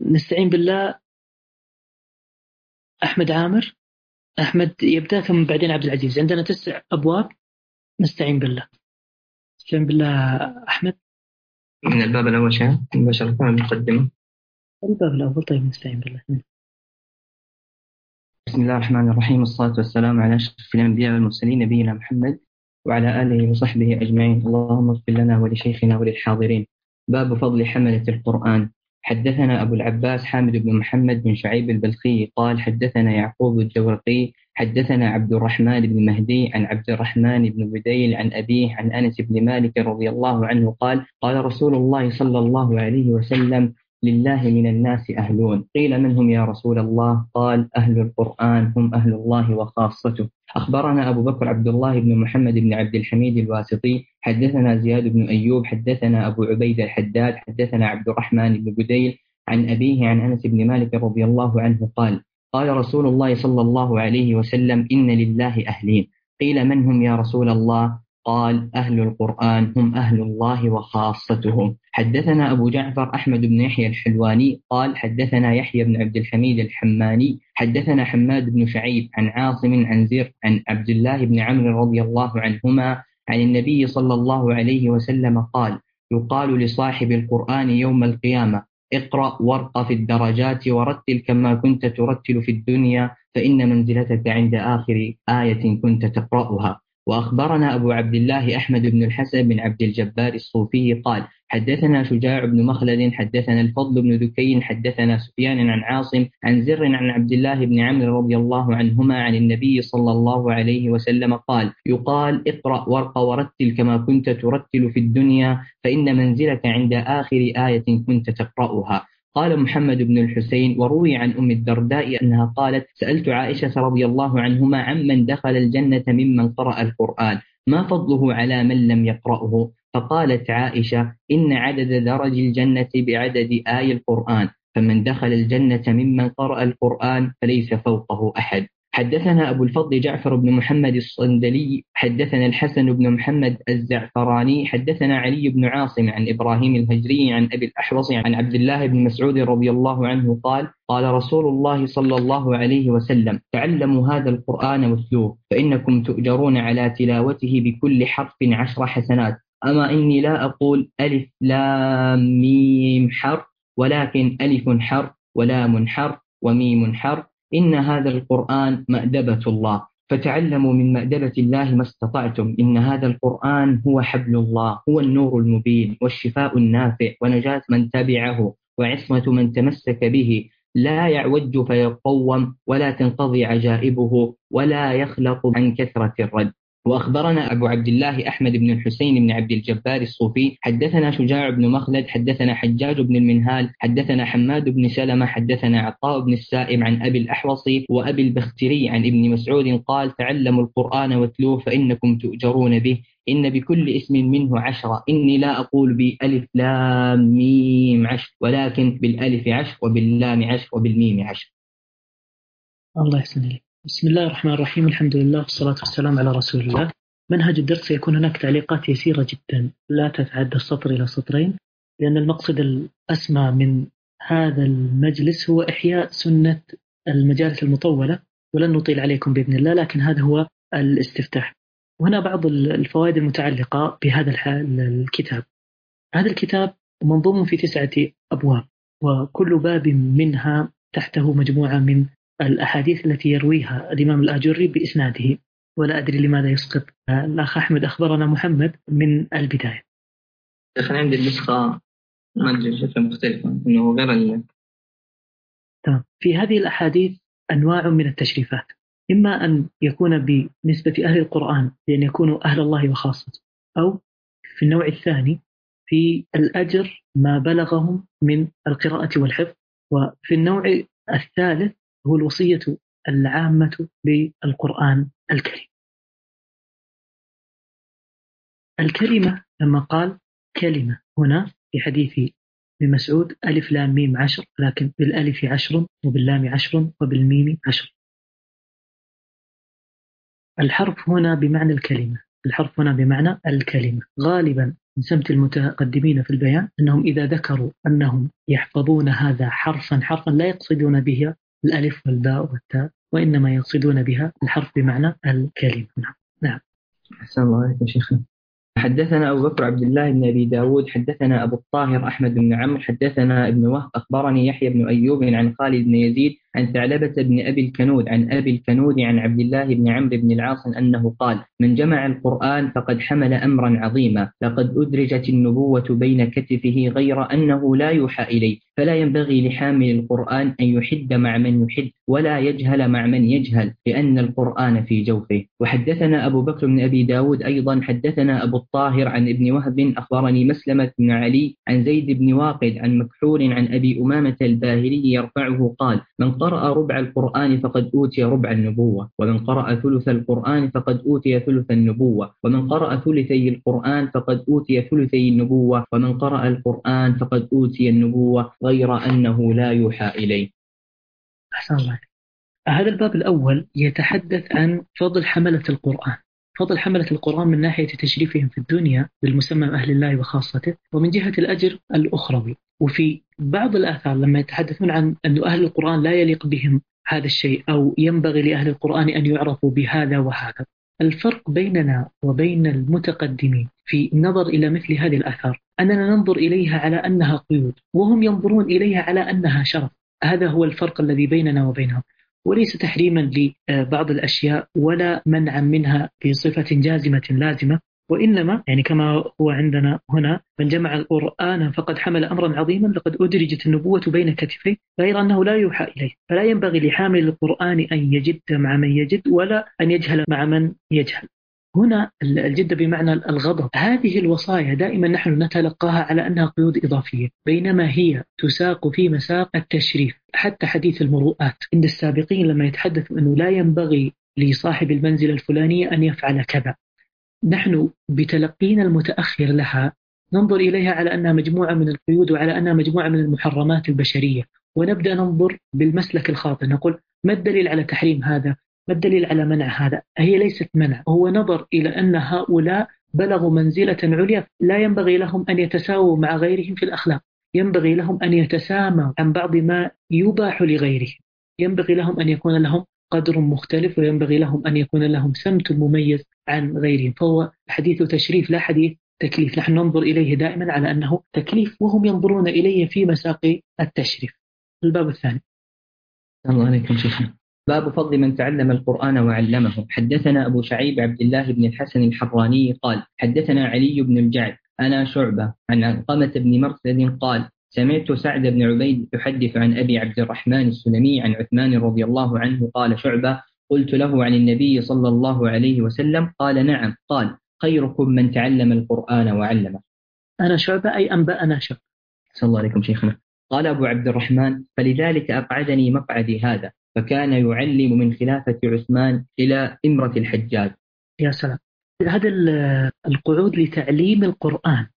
نستعين بالله. أحمد عامر. أحمد يبدأ ثم بعدين عبد العزيز. عندنا 9 أبواب. نستعين بالله. نستعين بالله. أحمد. من الباب الأول شيء مباشرة المقدمة. الباب الأول. طيب نستعين بالله. بسم الله الرحمن الرحيم، والصلاة والسلام على أشرف الأنبياء والمرسلين نبينا محمد وعلى آله وصحبه أجمعين. اللهم اغفر لنا ولشيخنا وللحاضرين. باب فضل حملة القرآن. حدثنا أبو العباس حامد بن محمد بن شعيب البلخي قال حدثنا يعقوب الجورقي حدثنا عبد الرحمن بن مهدي عن عبد الرحمن بن بديل عن أبيه عن أنس بن مالك رضي الله عنه قال قال رسول الله صلى الله عليه وسلم: لله من الناس أهلون. قيل من هم يا رسول الله؟ قال: أهل القرآن هم أهل الله وخاصته. أخبرنا أبو بكر عبد الله بن محمد بن عبد الحميد الواسطي حدثنا زياد بن أيوب حدثنا أبو عبيد الحداد حدثنا عبد الرحمن بن بديل عن أبيه عن أنس بن مالك رضي الله عنه قال قال رسول الله صلى الله عليه وسلم: إن لله أهلين. قيل من هم يا رسول الله؟ قال: أهل القرآن هم أهل الله وخاصته. حدثنا أبو جعفر أحمد بن يحيى الحلواني قال حدثنا يحيى بن عبد الحميد الحماني حدثنا حماد بن شعيب عن عاصم عن زر عن عبد الله بن عمرو رضي الله عنهما عن النبي صلى الله عليه وسلم قال: يقال لصاحب القرآن يوم القيامة: اقرأ وارق في الدرجات ورتل كما كنت ترتل في الدنيا، فإن منزلتك عند آخر آية كنت تقرأها. وأخبرنا أبو عبد الله أحمد بن الحسن بن عبد الجبار الصوفي قال حدثنا شجاع بن مخلد حدثنا الفضل بن ذكين حدثنا سفيان عن عاصم عن زر عن عبد الله بن عمرو رضي الله عنهما عن النبي صلى الله عليه وسلم قال: يقال: اقرأ وارق ورتل كما كنت ترتل في الدنيا، فإن منزلك عند آخر آية كنت تقرأها. قال محمد بن الحسين: وروي عن أم الدرداء أنها قالت: سألت عائشة رضي الله عنهما عمن دخل الجنة ممن قرأ القرآن ما فضله على من لم يقرأه؟ فقالت عائشة: إن عدد درج الجنة بعدد آي القرآن، فمن دخل الجنة ممن قرأ القرآن فليس فوقه أحد. حدثنا أبو الفضل جعفر بن محمد الصندلي حدثنا الحسن بن محمد الزعفراني حدثنا علي بن عاصم عن إبراهيم الهجري عن أبي الأحوص عن عبد الله بن مسعود رضي الله عنه قال قال رسول الله صلى الله عليه وسلم: تعلموا هذا القرآن واتلوه، فإنكم تؤجرون على تلاوته بكل حرف 10 حسنات. أما إني لا أقول ألف لام ميم حرف، ولكن ألف حرف ولام حرف وميم حرف. إن هذا القرآن مأدبة الله، فتعلموا من مأدبة الله ما استطعتم. إن هذا القرآن هو حبل الله، هو النور المبين والشفاء النافع ونجاة من تبعه وعصمة من تمسك به. لا يعوج فيقوم ولا تنقضي عجائبه ولا يخلق عن كثرة الرد. وأخبرنا أبو عبد الله أحمد بن الحسين بن عبد الجبار الصوفي حدثنا شجاع بن مخلد حدثنا حجاج بن المنهال حدثنا حماد بن سلمة حدثنا عطاء بن السائب عن أبي الأحوص وأبي البختري عن ابن مسعود قال: تعلموا القرآن واتلوه فإنكم تؤجرون به. إن بكل اسم منه 10. إني لا أقول بألف لام ميم 10، ولكن بالألف 10 وباللام 10 وبالميم 10. الله يحسن إليك. بسم الله الرحمن الرحيم. الحمد لله والصلاة والسلام على رسول الله. منهج الدرس سيكون هناك تعليقات يسيرة جدا لا تتعدى السطر إلى سطرين، لأن المقصد الأسمى من هذا المجلس هو إحياء سنة المجالس المطولة، ولن نطيل عليكم بإذن الله، لكن هذا هو الاستفتاح. وهنا بعض الفوائد المتعلقة بهذا الكتاب. هذا الكتاب منظوم في 9 أبواب، وكل باب منها تحته مجموعة من الأحاديث التي يرويها الإمام الآجري بإسناده، ولا أدري لماذا يسقط الأخ أحمد. أخبرنا محمد من البداية. أنا عندي النسخة ما أدري شكلها مختلفة إنه غير تمام. في هذه الأحاديث أنواع من التشريفات، إما أن يكون بنسبة أهل القرآن بأن يكونوا أهل الله وخاصته، أو في النوع الثاني في الأجر ما بلغهم من القراءة والحفظ، وفي النوع الثالث هو الوصية العامة بالقرآن الكريم. الكلمة لما قال كلمة هنا في حديث ابن مسعود: ألف لام ميم 10، لكن بالألف 10 وباللام 10 وبالميم 10. الحرف هنا بمعنى الكلمة، الحرف هنا بمعنى الكلمة. غالبا من سمت المتقدمين في البيان أنهم إذا ذكروا أنهم يحفظون هذا حرفا حرفا لا يقصدون به الألف والباء والتاء، وإنما يقصدون بها الحرف بمعنى الكلمة. نعم. أحسن الله عليكم شيخنا. حدثنا أبو بكر عبد الله بن أبي داود حدثنا أبو الطاهر أحمد بن عمرو حدثنا ابن وهب أخبرني يحيى بن أيوب عن خالد بن يزيد عن ثعلبة بن أبي الكنود عن أبي الكنود عن عبد الله بن عمرو بن العاص أنه قال: من جمع القرآن فقد حمل أمرا عظيما، لقد أدرجت النبوة بين كتفه غير أنه لا يوحى إليه، فلا ينبغي لحامل القرآن أن يحد مع من يحد ولا يجهل مع من يجهل، لأن القرآن في جوفه. وحدثنا أبو بكر بن أبي داود أيضا حدثنا أبو الطاهر عن ابن وهب أخبرني مسلمة بن علي عن زيد بن واقد عن مكحول عن أبي أمامة الباهلي يرفعه قال: من قرأ ربع القرآن فقد أوتي ربع النبوة، ومن قرأ ثلث القرآن فقد أوتي ثلث النبوة، ومن قرأ ثلثي القرآن فقد أوتي ثلثي النبوة، ومن قرأ القرآن فقد أوتي النبوة غير أنه لا يوحى إليه. أحسن الله. هذا الباب الأول يتحدث عن فضل حملة القرآن. فضل حملة القرآن من ناحية تشريفهم في الدنيا بالمسمى أهل الله وخاصته، ومن جهة الأجر الأخروي. وفي بعض الآثار لما يتحدثون عن أن أهل القرآن لا يليق بهم هذا الشيء، أو ينبغي لأهل القرآن أن يعرفوا بهذا وهذا. الفرق بيننا وبين المتقدمين في النظر إلى مثل هذه الآثار أننا ننظر إليها على أنها قيود، وهم ينظرون إليها على أنها شرف. هذا هو الفرق الذي بيننا وبينهم، وليس تحريما لبعض الأشياء ولا منعا منها بصفة جازمة لازمة، وإنما يعني كما هو عندنا هنا: من جمع القرآن فقد حمل أمرا عظيما، لقد أدرجت النبوة بين كتفيه غير أنه لا يوحى إليه، فلا ينبغي لحامل القرآن أن يجد مع من يجد ولا أن يجهل مع من يجهل. هنا الجد بمعنى الغضب. هذه الوصايا دائما نحن نتلقاها على أنها قيود إضافية، بينما هي تساق في مساق التشريف. حتى حديث المروءات عند السابقين لما يتحدث أنه لا ينبغي لصاحب المنزل الفلانية أن يفعل كذا، نحن بتلقينا المتأخر لها ننظر إليها على أنها مجموعة من القيود وعلى أنها مجموعة من المحرمات البشرية، ونبدأ ننظر بالمسلك الخاطئ، نقول: ما الدليل على تحريم هذا؟ ما الدليل على منع هذا؟ هي ليست منع، هو نظر إلى أن هؤلاء بلغوا منزلة عليا لا ينبغي لهم أن يتساووا مع غيرهم في الأخلاق، ينبغي لهم أن يتساموا عن بعض ما يباح لغيرهم، ينبغي لهم أن يكون لهم قدر مختلف، وينبغي لهم أن يكون لهم سمت مميز عن غيرهم. فهو حديث تشريف لا حديث تكليف. نحن ننظر إليه دائما على أنه تكليف، وهم ينظرون إليه في مساق التشريف. الباب الثاني. الله عليكم شيخنا. باب فضل من تعلم القرآن وعلمه. حدثنا أبو شعيب عبد الله بن الحسن الحراني قال: حدثنا علي بن الجعد أنا شعبة عن علقمة بن مرثد قال: سمعت سعد بن عبيد يحدث عن أبي عبد الرحمن السلمي عن عثمان رضي الله عنه قال شعبة: قلت له عن النبي صلى الله عليه وسلم؟ قال: نعم. قال: خيركم من تعلم القرآن وعلمه. أنا شعبة أي أنبأنا شعبة. صلى الله عليكم شيخنا. قال أبو عبد الرحمن: فلذلك أقعدني مقعدي هذا، فكان يعلم من خلافة عثمان إلى إمرة الحجاج. يا سلام. هذا القعود لتعليم القرآن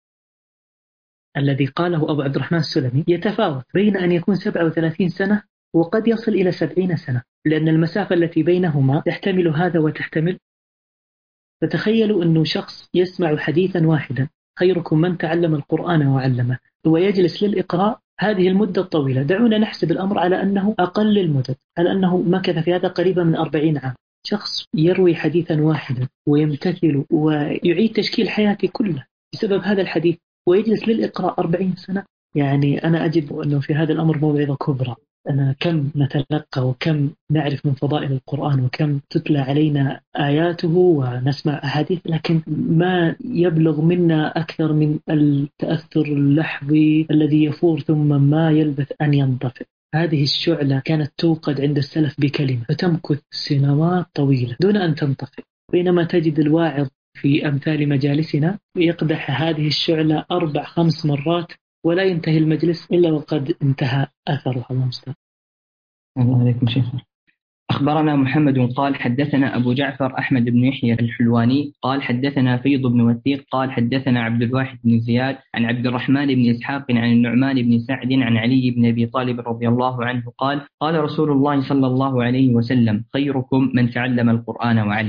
الذي قاله أبو عبد الرحمن السلمي يتفاوت بين أن يكون 37 سنة وقد يصل إلى 70 سنة، لأن المسافة التي بينهما تحتمل هذا وتحتمل. فتخيلوا أنه شخص يسمع حديثا واحدا: خيركم من تعلم القرآن وعلمه، ويجلس للإقراء هذه المدة الطويلة. دعونا نحسب الأمر على أنه أقل المدد، على أنه مكث في هذا قريبا من 40 عام. شخص يروي حديثا واحدا ويمتثل ويعيد تشكيل حياته كله بسبب هذا الحديث، ويجلس للإقراء 40 سنة. يعني أنا أجد أنه في هذا الأمر موعظة كبرى. أنا كم نتلقى وكم نعرف من فضائل القرآن وكم تتلى علينا آياته ونسمع أحاديث، لكن ما يبلغ منا أكثر من التأثر اللحظي الذي يفور ثم ما يلبث أن ينطفئ. هذه الشعلة كانت توقد عند السلف بكلمة فتمكث سنوات طويلة دون أن تنطفئ، بينما تجد الواعظ في أمثال مجالسنا يقدح هذه الشعلة 4-5 مرات ولا ينتهي المجلس إلا وقد انتهى أثره. الله عليكم شيخنا. أخبرنا محمد قال: حدثنا أبو جعفر أحمد بن يحيى الحلواني قال: حدثنا فيض بن وثيق قال: حدثنا عبد الواحد بن زياد عن عبد الرحمن بن إسحاق عن النعمان بن سعد عن علي بن أبي طالب رضي الله عنه قال: قال رسول الله صلى الله عليه وسلم: خيركم من تعلم القرآن وعلم.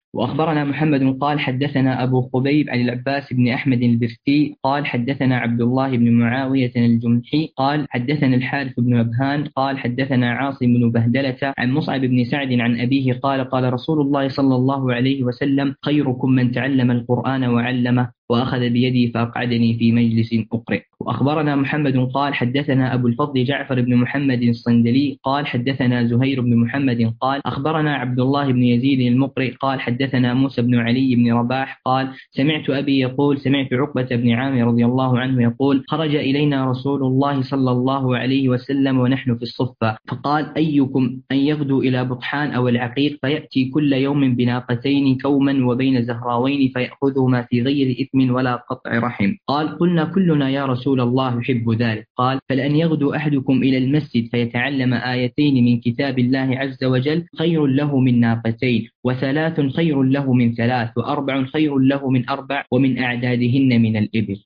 وأخبرنا محمد قال حدثنا أبو خبيب عن العباس بن أحمد البرتي قال حدثنا عبد الله بن معاوية الجمحي قال حدثنا الحارث بن أبهان قال حدثنا عاصم بن بهدلة عن مصعب بن سعد عن أبيه قال قال رسول الله صلى الله عليه وسلم خيركم من تعلم القرآن وعلمه وأخذ بيدي فأقعدني في مجلس أقرئ. وأخبرنا محمد قال حدثنا أبو الفضل جعفر بن محمد الصندلي قال حدثنا زهير بن محمد قال أخبرنا عبد الله بن يزيد المقرئ قال حدثنا موسى بن علي بن رباح قال سمعت أبي يقول سمعت عقبة بن عامر رضي الله عنه يقول خرج إلينا رسول الله صلى الله عليه وسلم ونحن في الصفة فقال أيكم أن يغدو إلى بطحان أو العقيق فيأتي كل يوم بناقتين كوما وبين زهراوين فيأخذهما في غير إثم ولا قطع رحم. قال قلنا كلنا يا رسول الله يحب ذلك. قال فلأن يغدو أحدكم إلى المسجد فيتعلم آيتين من كتاب الله عز وجل خير له من ناقتين، وثلاث خير له من ثلاث، وأربع خير له من أربع، ومن أعدادهن من الإبل.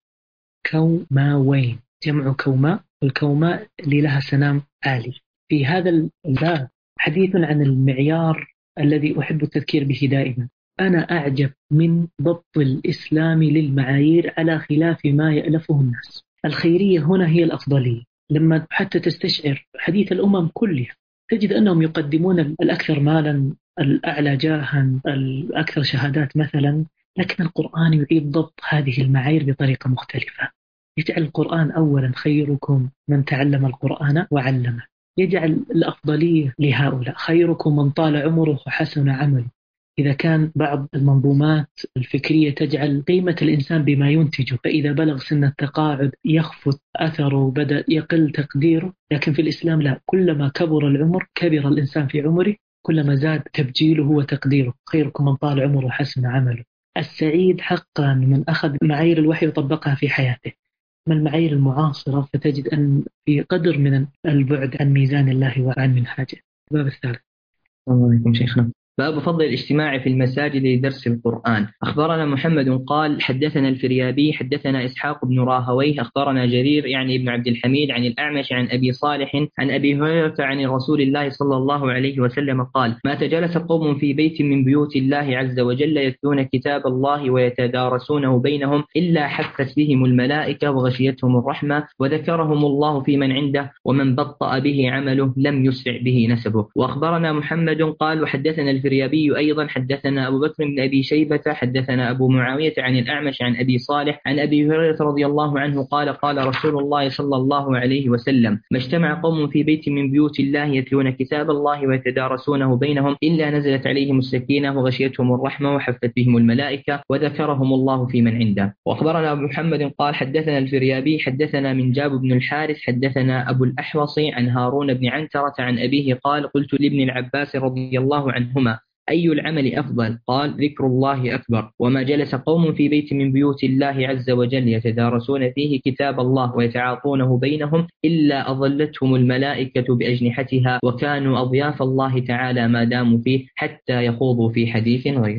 كوماوين جمع كوماء، والكوماء اللي لها سنام عالي. في هذا الباب حديث عن المعيار الذي أحب التذكير به دائما. أنا أعجب من ضبط الإسلام للمعايير على خلاف ما يألفه الناس. الخيرية هنا هي الأفضلية. لما حتى تستشعر حديث الأمم كلها تجد أنهم يقدمون الأكثر مالا، الأعلى جاها، الأكثر شهادات مثلا، لكن القرآن يعيد ضبط هذه المعايير بطريقة مختلفة. يجعل القرآن أولا خيركم من تعلم القرآن وعلمه، يجعل الأفضلية لهؤلاء خيركم من طال عمره وحسن عمله. إذا كان بعض المنظومات الفكرية تجعل قيمة الإنسان بما ينتجه، فإذا بلغ سن التقاعد يخفت أثره وبدأ يقل تقديره، لكن في الإسلام لا، كلما كبر العمر كبر الإنسان في عمره كلما زاد تبجيله وتقديره. خيركم من طال عمره وحسن عمله. السعيد حقا من أخذ معايير الوحي وطبقها في حياته. من المعايير المعاصرة فتجد أن في قدر من البعد عن ميزان الله وعن منهاجه. الباب الثالث. السلام عليكم شيخنا. باب فضل الاجتماع في المساجد لدرس القرآن. أخبرنا محمد قال حدثنا الفريابي حدثنا إسحاق بن راهويه أخبرنا جرير يعني ابن عبد الحميد عن الأعمش عن أبي صالح عن أبي هريرة عن رسول الله صلى الله عليه وسلم قال ما تجلس قوم في بيت من بيوت الله عز وجل يتلون كتاب الله ويتدارسونه بينهم إلا حفت بهم الملائكة وغشيتهم الرحمة وذكرهم الله في من عنده ومن بطأ به عمله لم يسرع به نسبه. وأخبرنا محمد قال وحدثنا الفريابي أيضا حدثنا أبو بكر بن أبي شيبة حدثنا أبو معاوية عن الأعمش عن أبي صالح عن أبي هريرة رضي الله عنه قال قال رسول الله صلى الله عليه وسلم ما اجتمع قوم في بيت من بيوت الله يتلون كتاب الله ويتدارسونه بينهم إلا نزلت عليهم السكينة وغشيتهم الرحمة وحفت بهم الملائكة وذكرهم الله في من عنده. وأخبرنا أبو محمد قال حدثنا الفريابي حدثنا من جاب بن الحارث حدثنا أبو الأحوص عن هارون بن عنترة عن أبيه قال قلت لابن العباس رضي الله عنهما أي العمل أفضل؟ قال ذكر الله أكبر. وما جلس قوم في بيت من بيوت الله عز وجل يتدارسون فيه كتاب الله ويتعاطونه بينهم إلا أظلتهم الملائكة بأجنحتها وكانوا أضياف الله تعالى ما داموا فيه حتى يخوضوا في حديث غيره.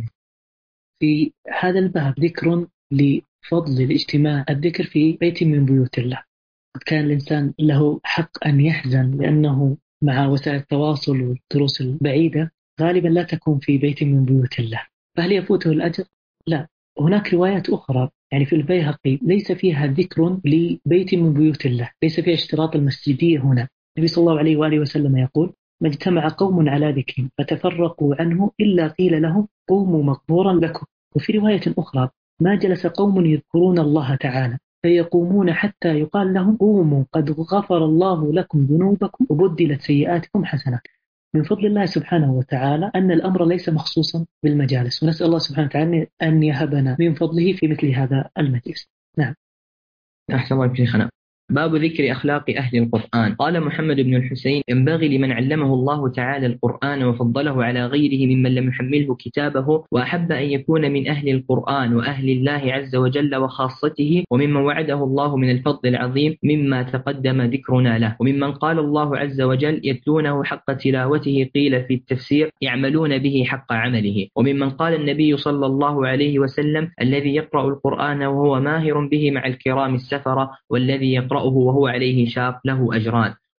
في هذا الباب ذكر لفضل الاجتماع، الذكر في بيت من بيوت الله. قد كان الإنسان له حق أن يحزن لأنه مع وسائل التواصل والدروس البعيدة غالبا لا تكون في بيت من بيوت الله، فهل يفوته الأجر؟ لا. هناك روايات أخرى يعني في البيهقي ليس فيها ذكر لبيت من بيوت الله، ليس فيها اشتراط المسجدية هنا. النبي صلى الله عليه وآله وسلم يقول ما اجتمع قوم على ذكر فتفرقوا عنه إلا قيل لهم قوموا مغفورا لكم. وفي رواية أخرى ما جلس قوم يذكرون الله تعالى فيقومون حتى يقال لهم قوموا قد غفر الله لكم ذنوبكم وبدلت سيئاتكم حسنات. من فضل الله سبحانه وتعالى أن الأمر ليس مخصوصا بالمجالس، ونسأل الله سبحانه وتعالى أن يهبنا من فضله في مثل هذا المجلس. نعم. أحسن الله شيخنا. باب ذكر أخلاق أهل القرآن. قال محمد بن الحسين ينبغي لمن علمه الله تعالى القرآن وفضله على غيره ممن لم يحمله كتابه وأحب أن يكون من أهل القرآن وأهل الله عز وجل وخاصته وممن وعده الله من الفضل العظيم مما تقدم ذكرنا له، وممن قال الله عز وجل يتلونه حق تلاوته قيل في التفسير يعملون به حق عمله، وممن قال النبي صلى الله عليه وسلم الذي يقرأ القرآن وهو ماهر به مع الكرام السفرة والذي يقرأه وهو عليه شاق له أجران،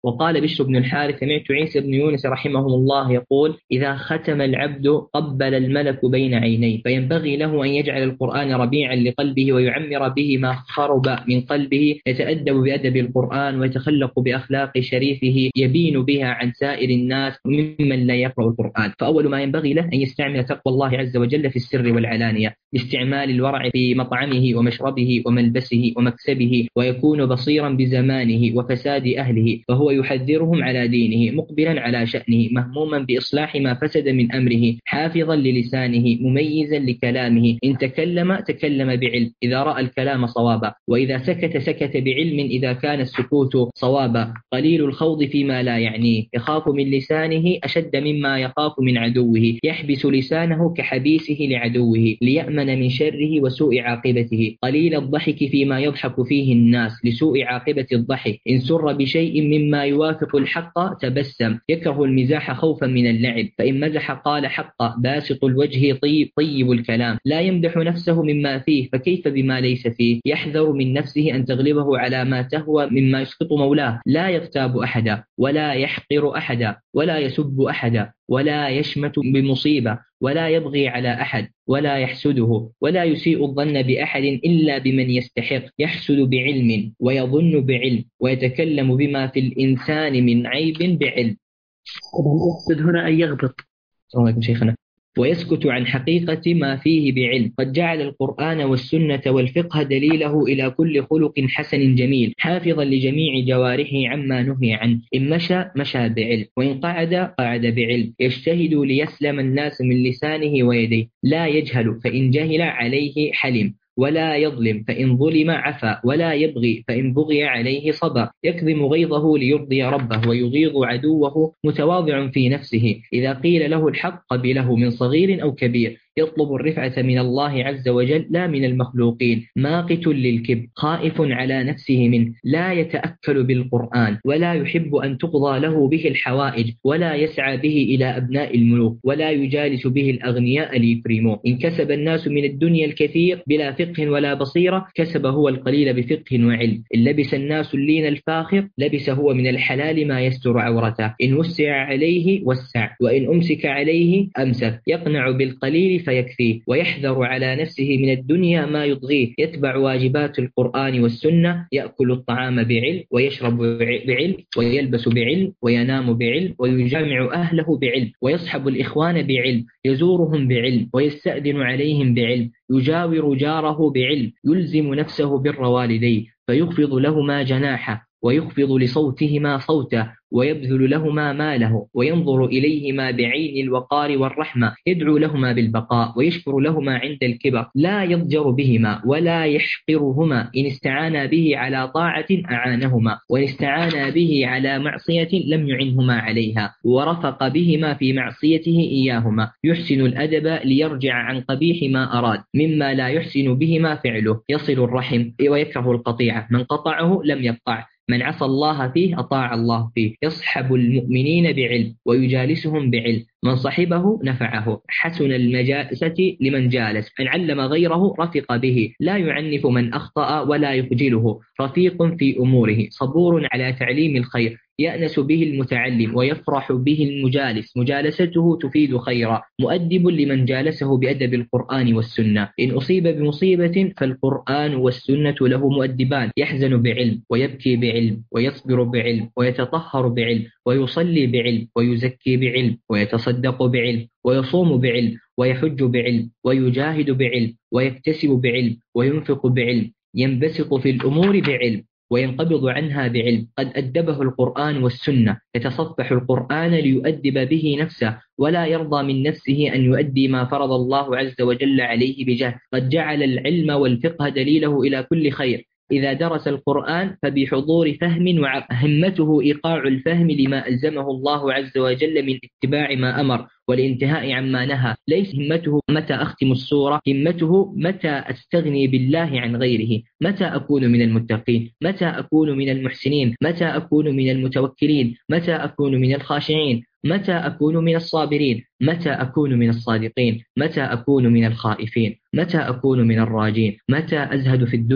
وقال بشر بن الحارث: سمعت عيسى بن يونس رحمه الله يقول: إذا ختم العبد قبل الملك بين عينيه، فينبغي له أن يجعل القرآن ربيعا لقلبه ويعمر به ما خرب من قلبه، يتأدب بأدب القرآن ويتخلق بأخلاق شريفه يبين بها عن سائر الناس ممن لا يقرأ القرآن. فأول ما ينبغي له أن يستعمل تقوى الله عز وجل في السر والعلانية، لاستعمال الورع في مطعمه ومشربه وملبسه ومكسبه، ويكون بصيرا بزمانه وفساد أهله، فهو يحذرهم على دينه، مقبلا على شأنه، مهموما بإصلاح ما فسد من أمره، حافظا للسانه، مميزا لكلامه، إن تكلم بعلم إذا رأى الكلام صوابا، وإذا سكت بعلم إذا كان السكوت صوابا، قليل الخوض فيما لا يعنيه، يخاف من لسانه أشد مما يخاف من عدوه، يحبس لسانه كحبيسه لعدوه ليأمن من شره وسوء عاقبته، قليل الضحك فيما يضحك فيه الناس لسوء عاقبة الضحك، إن سر بشيء مما يوافق الحق تبسم، يكره المزاح خوفا من اللعب، فإن مزح قال حقا، باسط الوجه طيب الكلام، لا يمدح نفسه مما فيه، فكيف بما ليس فيه، يحذر من نفسه أن تغلبه على ما تهوى مما يسقط مولاه، لا يغتاب أحدا ولا يحقر أحدا ولا يسب أحدا ولا يشمت بمصيبة ولا يبغي على أحد ولا يحسده ولا يسيء الظن بأحد إلا بمن يستحق، يحسد بعلم ويظن بعلم ويتكلم بما في الإنسان من عيب بعلم. طبعا أقصد هنا أن يغبط. السلام عليكم شيخنا. ويسكت عن حقيقة ما فيه بعلم، قد جعل القرآن والسنة والفقه دليله إلى كل خلق حسن جميل، حافظا لجميع جوارحه عما نهي عنه، إن مشى بعلم، وإن قعد بعلم، يجتهد ليسلم الناس من لسانه ويديه، لا يجهل فإن جهل عليه حلم، ولا يظلم فإن ظلم عفا، ولا يبغي فإن بغي عليه صبر، يكظم غيظه ليرضي ربه ويغيظ عدوه، متواضع في نفسه، إذا قيل له الحق قبله من صغير أو كبير، يطلب الرفعة من الله عز وجل لا من المخلوقين، ماقت للكبر، خائف على نفسه منه، لا يتأكل بالقرآن ولا يحب أن تقضى له به الحوائج، ولا يسعى به إلى أبناء الملوك، ولا يجالس به الأغنياء ليكرموه، إن كسب الناس من الدنيا الكثير بلا فقه ولا بصيرة، كسب هو القليل بفقه وعلم، إن لبس الناس اللين الفاخر لبس هو من الحلال ما يستر عورته، إن وسع عليه وسع، وإن أمسك عليه أمسك، يقنع بالقليل فيكفيه، ويحذر على نفسه من الدنيا ما يطغيه، يتبع واجبات القرآن والسنة، يأكل الطعام بعلم ويشرب بعلم ويلبس بعلم وينام بعلم ويجامع أهله بعلم ويصحب الإخوان بعلم، يزورهم بعلم ويستأذن عليهم بعلم، يجاور جاره بعلم، يلزم نفسه بر والديه فيخفض لهما جناحه ويخفض لصوتهما صوته ويبذل لهما ماله وينظر إليهما بعين الوقار والرحمة، يدعو لهما بالبقاء ويشكر لهما عند الكبر، لا يضجر بهما ولا يحقرهما، إن استعانا به على طاعة أعانهما، وإن استعانا به على معصية لم يعنهما عليها، ورفق بهما في معصيته إياهما، يحسن الأدب ليرجع عن قبيح ما أراد مما لا يحسن بهما فعله، يصل الرحم ويكره القطيعة، من قطعه لم يقطع، من عصى الله فيه أطاع الله فيه، يصحب المؤمنين بعلم ويجالسهم بعلم، من صحبه نفعه، حسن المجالسة لمن جالس، من علم غيره رفق به، لا يعنف من أخطأ ولا يخجله، رفيق في أموره، صبور على تعليم الخير، يأنس به المتعلم ويفرح به المجالس، مجالسته تفيد خيرا، مؤدب لمن جالسه بأدب القرآن والسنة، إن أصيب بمصيبة فالقرآن والسنة له مؤدبان، يحزن بعلم ويبكي بعلم ويصبر بعلم ويتطهر بعلم ويصلي بعلم ويزكي بعلم ويتصدق بعلم ويصوم بعلم ويحج بعلم ويجاهد بعلم ويكتسب بعلم وينفق بعلم، ينبسط في الأمور بعلم وينقبض عنها بعلم، قد أدبه القرآن والسنة، يتصفح القرآن ليؤدب به نفسه، ولا يرضى من نفسه أن يؤدي ما فرض الله عز وجل عليه بجهد، قد جعل العلم والفقه دليله إلى كل خير، إذا درس القرآن فبحضور فهم همته إيقاع الفهم لما ألزمه الله عز وجل من اتباع ما أمر والانتهاء عما نهى، ليس همته متى أختم السورة، همته متى أستغني بالله عن غيره، متى أكون من المتقين، متى أكون من المحسنين، متى أكون من المتوكلين، متى أكون من الخاشعين، متى أكون من الصابرين، متى أكون من الصادقين، متى أكون من الخائفين، متى أكون من الراجين، متى أزهد في الدنيا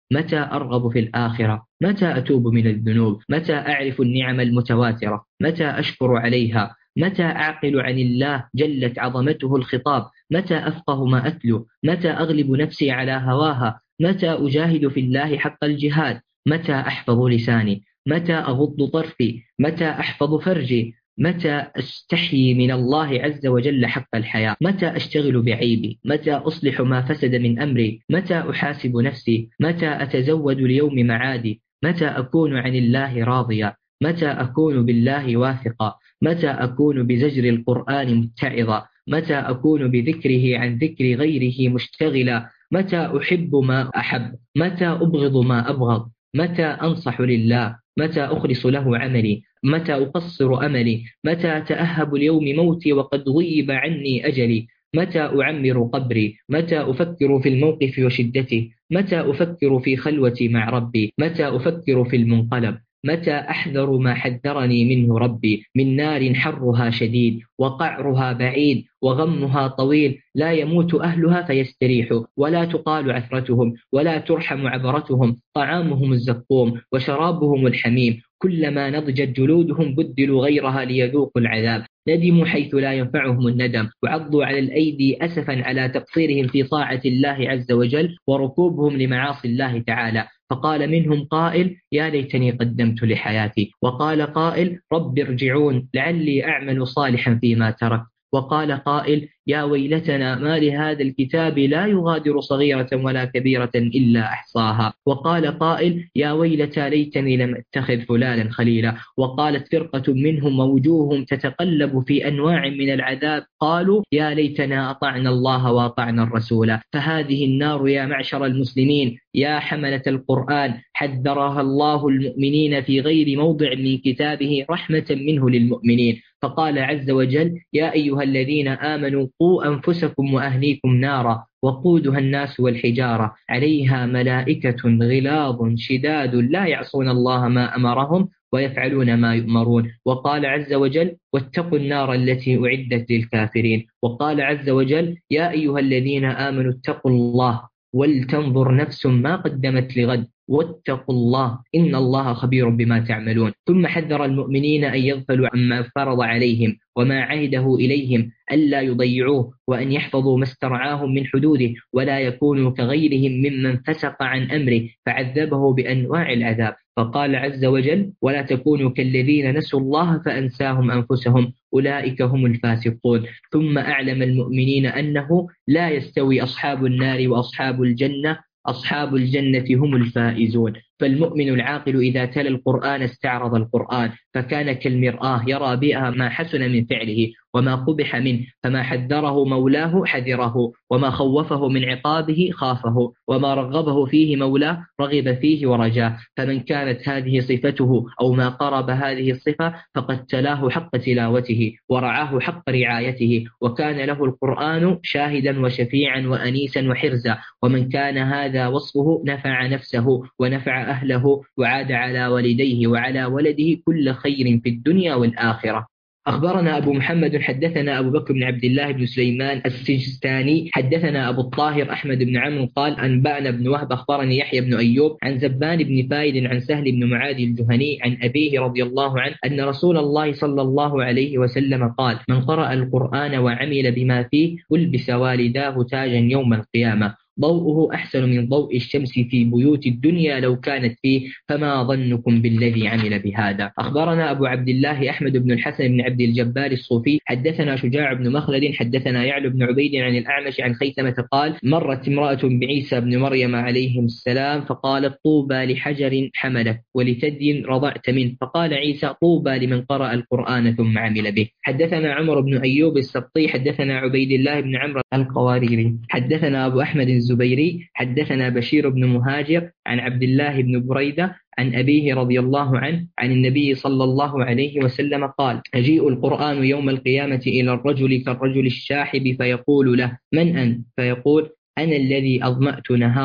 متى أرغب في الآخرة؟ متى أتوب من الذنوب؟ متى أعرف النعم المتواترة؟ متى أشكر عليها؟ متى أعقل عن الله جلت عظمته الخطاب؟ متى أفقه ما أتلو؟ متى أغلب نفسي على هواها؟ متى أجاهد في الله حق الجهاد؟ متى أحفظ لساني؟ متى أغض طرفي؟ متى أحفظ فرجي؟ متى أستحيي من الله عز وجل حق الحياة؟ متى أشتغل بعيبي؟ متى أصلح ما فسد من أمري؟ متى أحاسب نفسي؟ متى أتزود ليوم معادي؟ متى أكون عن الله راضيا؟ متى أكون بالله واثقا؟ متى أكون بزجر القرآن متعظا؟ متى أكون بذكره عن ذكر غيره مشتغلا؟ متى أحب ما أحب؟ متى أبغض ما أبغض؟ متى أنصح لله؟ متى أخلص له عملي؟ متى أقصر أملي؟ متى أتأهب ليوم موتي وقد غيب عني أجلي؟ متى أعمر قبري؟ متى أفكر في الموقف وشدته؟ متى أفكر في خلوتي مع ربي؟ متى أفكر في المنقلب؟ متى أحذر ما حذرني منه ربي من نار حرها شديد وقعرها بعيد وغمها طويل لا يموت أهلها فيستريحوا ولا تقال عثرتهم ولا ترحم عبرتهم طعامهم الزقوم وشرابهم الحميم كلما نضجت جلودهم بدلوا غيرها ليذوقوا العذاب ندموا حيث لا ينفعهم الندم وعضوا على الأيدي أسفا على تقصيرهم في طاعة الله عز وجل وركوبهم لمعاصي الله تعالى فقال منهم قائل يا ليتني قدمت لحياتي وقال قائل رب ارجعون لعلي أعمل صالحا فيما ترك وقال قائل يا ويلتنا ما لهذا الكتاب لا يغادر صغيرة ولا كبيرة إلا أحصاها وقال قائل يا ويلتى ليتني لم أتخذ فلانا خليلا وقالت فرقة منهم ووجوههم تتقلب في أنواع من العذاب قالوا يا ليتنا أطعنا الله وأطعنا الرسول فهذه النار يا معشر المسلمين يا حملة القرآن حذرها الله المؤمنين في غير موضع من كتابه رحمة منه للمؤمنين فقال عز وجل يا أيها الذين آمنوا قوا أنفسكم وأهليكم نارا وقودها الناس والحجارة عليها ملائكة غلاظ شداد لا يعصون الله ما أمرهم ويفعلون ما يؤمرون وقال عز وجل واتقوا النار التي أعدت للكافرين وقال عز وجل يا أيها الذين آمنوا اتقوا الله ولتنظر نفس ما قدمت لغد واتقوا الله إن الله خبير بما تعملون ثم حذر المؤمنين أن يغفلوا عما فرض عليهم وما عهده إليهم ألا يضيعوه وأن يحفظوا ما استرعاهم من حدوده ولا يكونوا كغيرهم ممن فسق عن أمره فعذبه بأنواع العذاب فقال عز وجل ولا تكونوا كالذين نسوا الله فأنساهم أنفسهم أولئك هم الفاسقون ثم أعلم المؤمنين أنه لا يستوي أصحاب النار وأصحاب الجنة أصحاب الجنة هم الفائزون فالمؤمن العاقل إذا تلا القرآن استعرض القرآن فكان كالمرآة يرى بها ما حسن من فعله وما قبح منه فما حذره مولاه حذره وما خوفه من عقابه خافه وما رغبه فيه مولاه رغب فيه ورجاه فمن كانت هذه صفته أو ما قرب هذه الصفة فقد تلاه حق تلاوته ورعاه حق رعايته وكان له القرآن شاهدا وشفيعا وأنيسا وحرزا ومن كان هذا وصفه نفع نفسه ونفع أهله وعاد على والديه وعلى ولده كل خير في الدنيا والآخرة أخبرنا أبو محمد حدثنا أبو بكر بن عبد الله بن سليمان السجستاني حدثنا أبو الطاهر أحمد بن عمرو قال أنبأنا بن وهب أخبرني يحيى بن أيوب عن زبان بن فايد عن سهل بن معاذ الجهني عن أبيه رضي الله عنه أن رسول الله صلى الله عليه وسلم قال من قرأ القرآن وعمل بما فيه ألبس والداه تاجا يوم القيامة ضوءه أحسن من ضوء الشمس في بيوت الدنيا لو كانت فيه فما ظنكم بالذي عمل بهذا أخبرنا أبو عبد الله أحمد بن الحسن بن عبد الجبار الصوفي حدثنا شجاع بن مخلد حدثنا يعلى بن عبيد عن الأعمش عن خيثمة قال مرت امرأة بعيسى بن مريم عليهم السلام فقالت طوبى لحجر حملك ولثدي رضعت منه فقال عيسى طوبى لمن قرأ القرآن ثم عمل به حدثنا عمر بن أيوب السبطي حدثنا عبيد الله بن عمرو القواريري حدثنا أبو أحمد الزبيري حدثنا بشير بن مهاجر عن عبد الله بن بريدة عن أبيه رضي الله عنه عن النبي صلى الله عليه وسلم قال يجيء القرآن يوم القيامة إلى الرجل كالرجل الشاحب فيقول له من أنت؟ فيقول أنا الذي أظمأت نهارك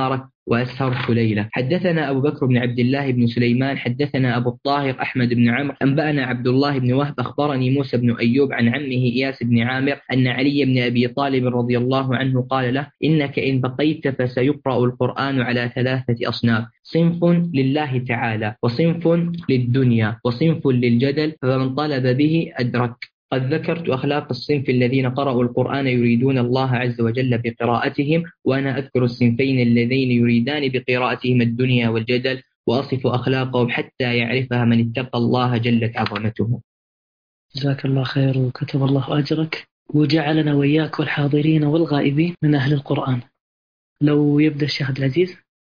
وأسهرت ليلة. حدثنا أبو بكر بن عبد الله بن سليمان حدثنا أبو الطاهر أحمد بن عمرو أنبأنا عبد الله بن وهب أخبرني موسى بن أيوب عن عمه إياس بن عامر أن علي بن أبي طالب رضي الله عنه قال له: إنك إن بقيت فسيقرأ القرآن على 3 أصناف: صنف لله تعالى، وصنف للدنيا، وصنف للجدل، فمن طلب به أدرك. قد ذكرت أخلاق الصنف الذين قرأوا القرآن يريدون الله عز وجل بقراءتهم، وأنا أذكر الصنفين اللذين يريدان بقراءتهم الدنيا والجدل، وأصف أخلاقهم حتى يعرفها من اتقى الله جلت عظمته. جزاك الله خير وكتب الله أجرك وجعلنا وإياك والحاضرين والغائبين من أهل القرآن. لو يبدأ الشيخ عبد العزيز.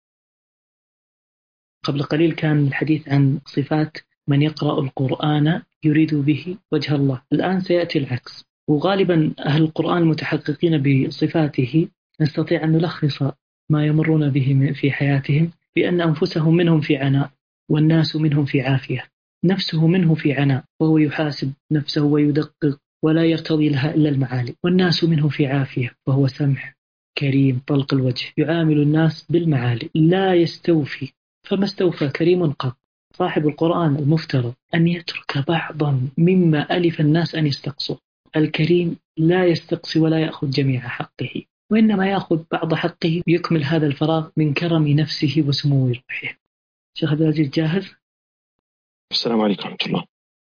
قبل قليل كان الحديث عن صفات من يقرأ القرآن يريد به وجه الله، الآن سيأتي العكس، وغالبا أهل القرآن المتحققين بصفاته نستطيع أن نلخص ما يمرون به في حياتهم بأن أنفسهم منهم في عناء والناس منهم في عافية. نفسه منه في عناء وهو يحاسب نفسه ويدقق ولا يرتضي لها إلا المعالي، والناس منه في عافية وهو سمح كريم طلق الوجه يعامل الناس بالمعالي لا يستوفي، فما استوفى كريم قط. صاحب القرآن المفترض أن يترك بعضا مما ألف الناس أن يستقصوا. الكريم لا يستقصي ولا يأخذ جميع حقه، وإنما يأخذ بعض حقه يكمل هذا الفراغ من كرم نفسه وسمو روحه. شيخ عبد العزيز جاهز؟ السلام عليكم ورحمة الله.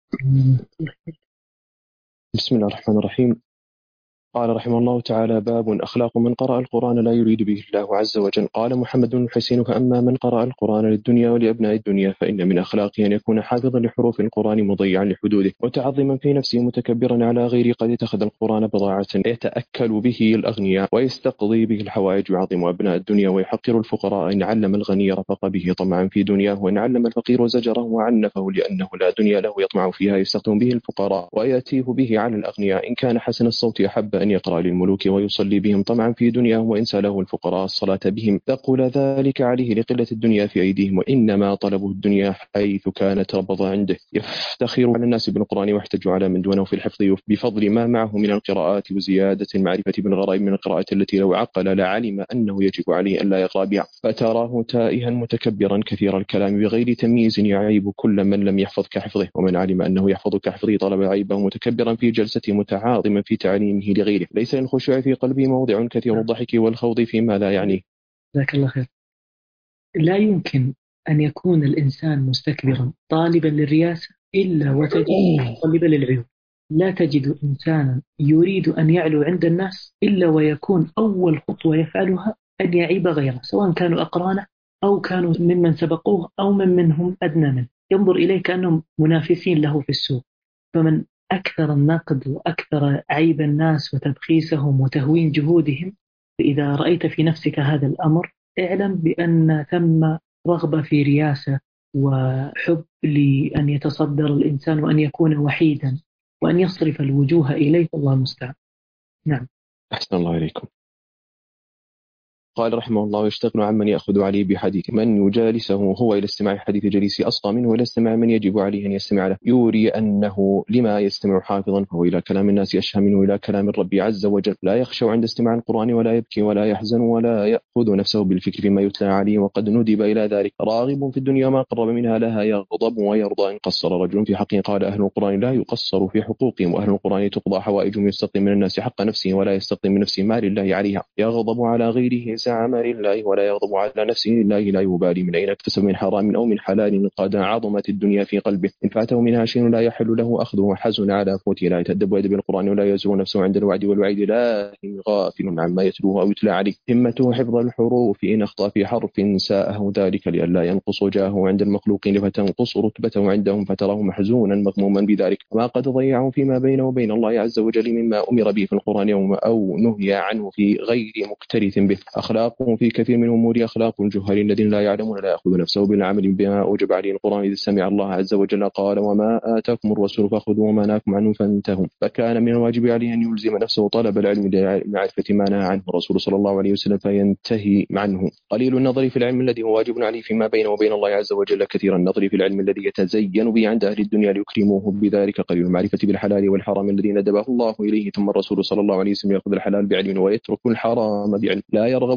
بسم الله الرحمن الرحيم. قال رحمه الله تعالى: باب أخلاق من قرأ القرآن لا يريد به الله عز وجل. قال محمد بن الحسين: فأما من قرأ القرآن للدنيا ولأبناء الدنيا فإن من أخلاقه أن يكون حافظا لحروف القرآن مضيعا لحدوده متعظما في نفسه متكبرا على غيره قد اتخذ القرآن بضاعة يتأكل به الأغنياء ويستقضي به الحوائج ويعظم أبناء الدنيا ويحقر الفقراء. إن علم الغني رفق به طمعا في دنياه، وإن علم الفقير زجره وعنفه لأنه لا دنيا له يطمع فيها يستخدم به الفقراء ويأتيه به على الأغنياء. إن كان حسن الصوت أحب أن يقرأ للملوك ويصلي بهم طمعا في دنياهم، وإن سأله الفقراء الصلاة بهم تقول ذلك عليه لقلة الدنيا في أيديهم، وإنما طلبوا الدنيا حيث كانت ربض عنده. يفتخر على الناس بالقرآن ويحتج على من دونه في الحفظ بفضل ما معه من القراءات وزيادة المعرفة بالغرائب من القراءات التي لو عقل لعلم أنه يجب عليه أن لا يقرأ بها، فتراه تائها متكبرا كثير الكلام بغير تمييز يعيب كل من لم يحفظ كحفظه، ومن علم أنه يحفظ كحفظه طلب عيبه متكبرا في جلسته متعاظما في تعليمه لغيره. ليس للخشوع في قلبه موضع كثير الضحك والخوض فيما لا يعنيه. جزاك الله خير. لا يمكن أن يكون الإنسان مستكبرا طالبا للرياسة إلا وتجد طالبا للعيوب. لا تجد إنسانا يريد أن يعلو عند الناس إلا ويكون أول خطوة يفعلها أن يعيب غيره، سواء كانوا أقرانه أو كانوا ممن سبقوه أو منهم أدنى منه، ينظر إليه كأنهم منافسين له في السوق. فمن أكثر النقد وأكثر عيب الناس وتبخيسهم وتهوين جهودهم، فإذا رأيت في نفسك هذا الأمر اعلم بأن ثم رغبة في رياسة وحب لأن يتصدر الإنسان وأن يكون وحيدا وأن يصرف الوجوه إليه، الله المستعان. نعم. أحسن الله إليكم. قال رحمه الله: يشتغل عمن يأخذ عليه بحديث من يجالسه هو إلى استماع حديث جليسه أصغى منه إلى استماع من يجب عليه أن يستمع له، يوري أنه لما يستمع حافظا فهو إلى كلام الناس أشهى منه إلى كلام الرب عز وجل. لا يخشع عند استماع القرآن ولا يبكي ولا يحزن ولا يأخذ نفسه بالفكر فيما يتلى عليه، وقد ندب إلى ذلك. راغب في الدنيا ما قرب منها لها، يغضب ويرضى إن قصر رجل في حقه. قال: أهل القرآن لا يقصر في حقوقهم، وأهل القرآن تقضى حوائجهم. يستقيم من الناس حق نفسه ولا يستقيم من نفسه ما لله عليها. يغضب على غيره زعم لله ولا يغضب على نفسه لله لا يبالي من أين اكتسب من حرام أو من حلال قد عظمت الدنيا في قلبه. إن فاته منها شيء لا يحل له أخذه حزن على فوته. لا يتأدب ويدب بالقرآن ولا يزور نفسه عند الوعد والوعيد. لا غافل عما يتلوه أو يتلى عليه. همته حفظ الحروف، إن أخطأ في حرف ساءه ذلك لئلا ينقص جاهه عند المخلوقين فتنقص رتبته عندهم فتراه محزونا مغموما بذلك. ما قد ضيعوا فيما بينه وبين الله عز وجل مما أمر به في القرآن أو نهي عنه في غير مكترث به. أخلاقهم في كثير من الأمور أخلاق الجهال الذين لا يعلمون، لا يأخذ نفسه بالعمل بما أوجب عليه القرآن. إذ سمع الله عز وجل قال: وما آتاكم الرسول فخذوه وما نهاكم عنه فانتهوا. فكان من الواجب عليه أن يلزم نفسه طلب العلم لمعرفة ما نهى عنه الرسول صلى الله عليه وسلم فينتهي عنه. قليل النظر في العلم الذي هو واجب عليه فيما بينه وبين الله عز وجل، كثير النظر في العلم الذي يتزين به عند أهل الدنيا ليكرموه بذلك. قليل المعرفة بالحلال والحرام الذي ندبه الله إليه، ثم الرسول صلى الله عليه وسلم يأخذ الحلال بعلم ويترك الحرام بعلم. لا يرغب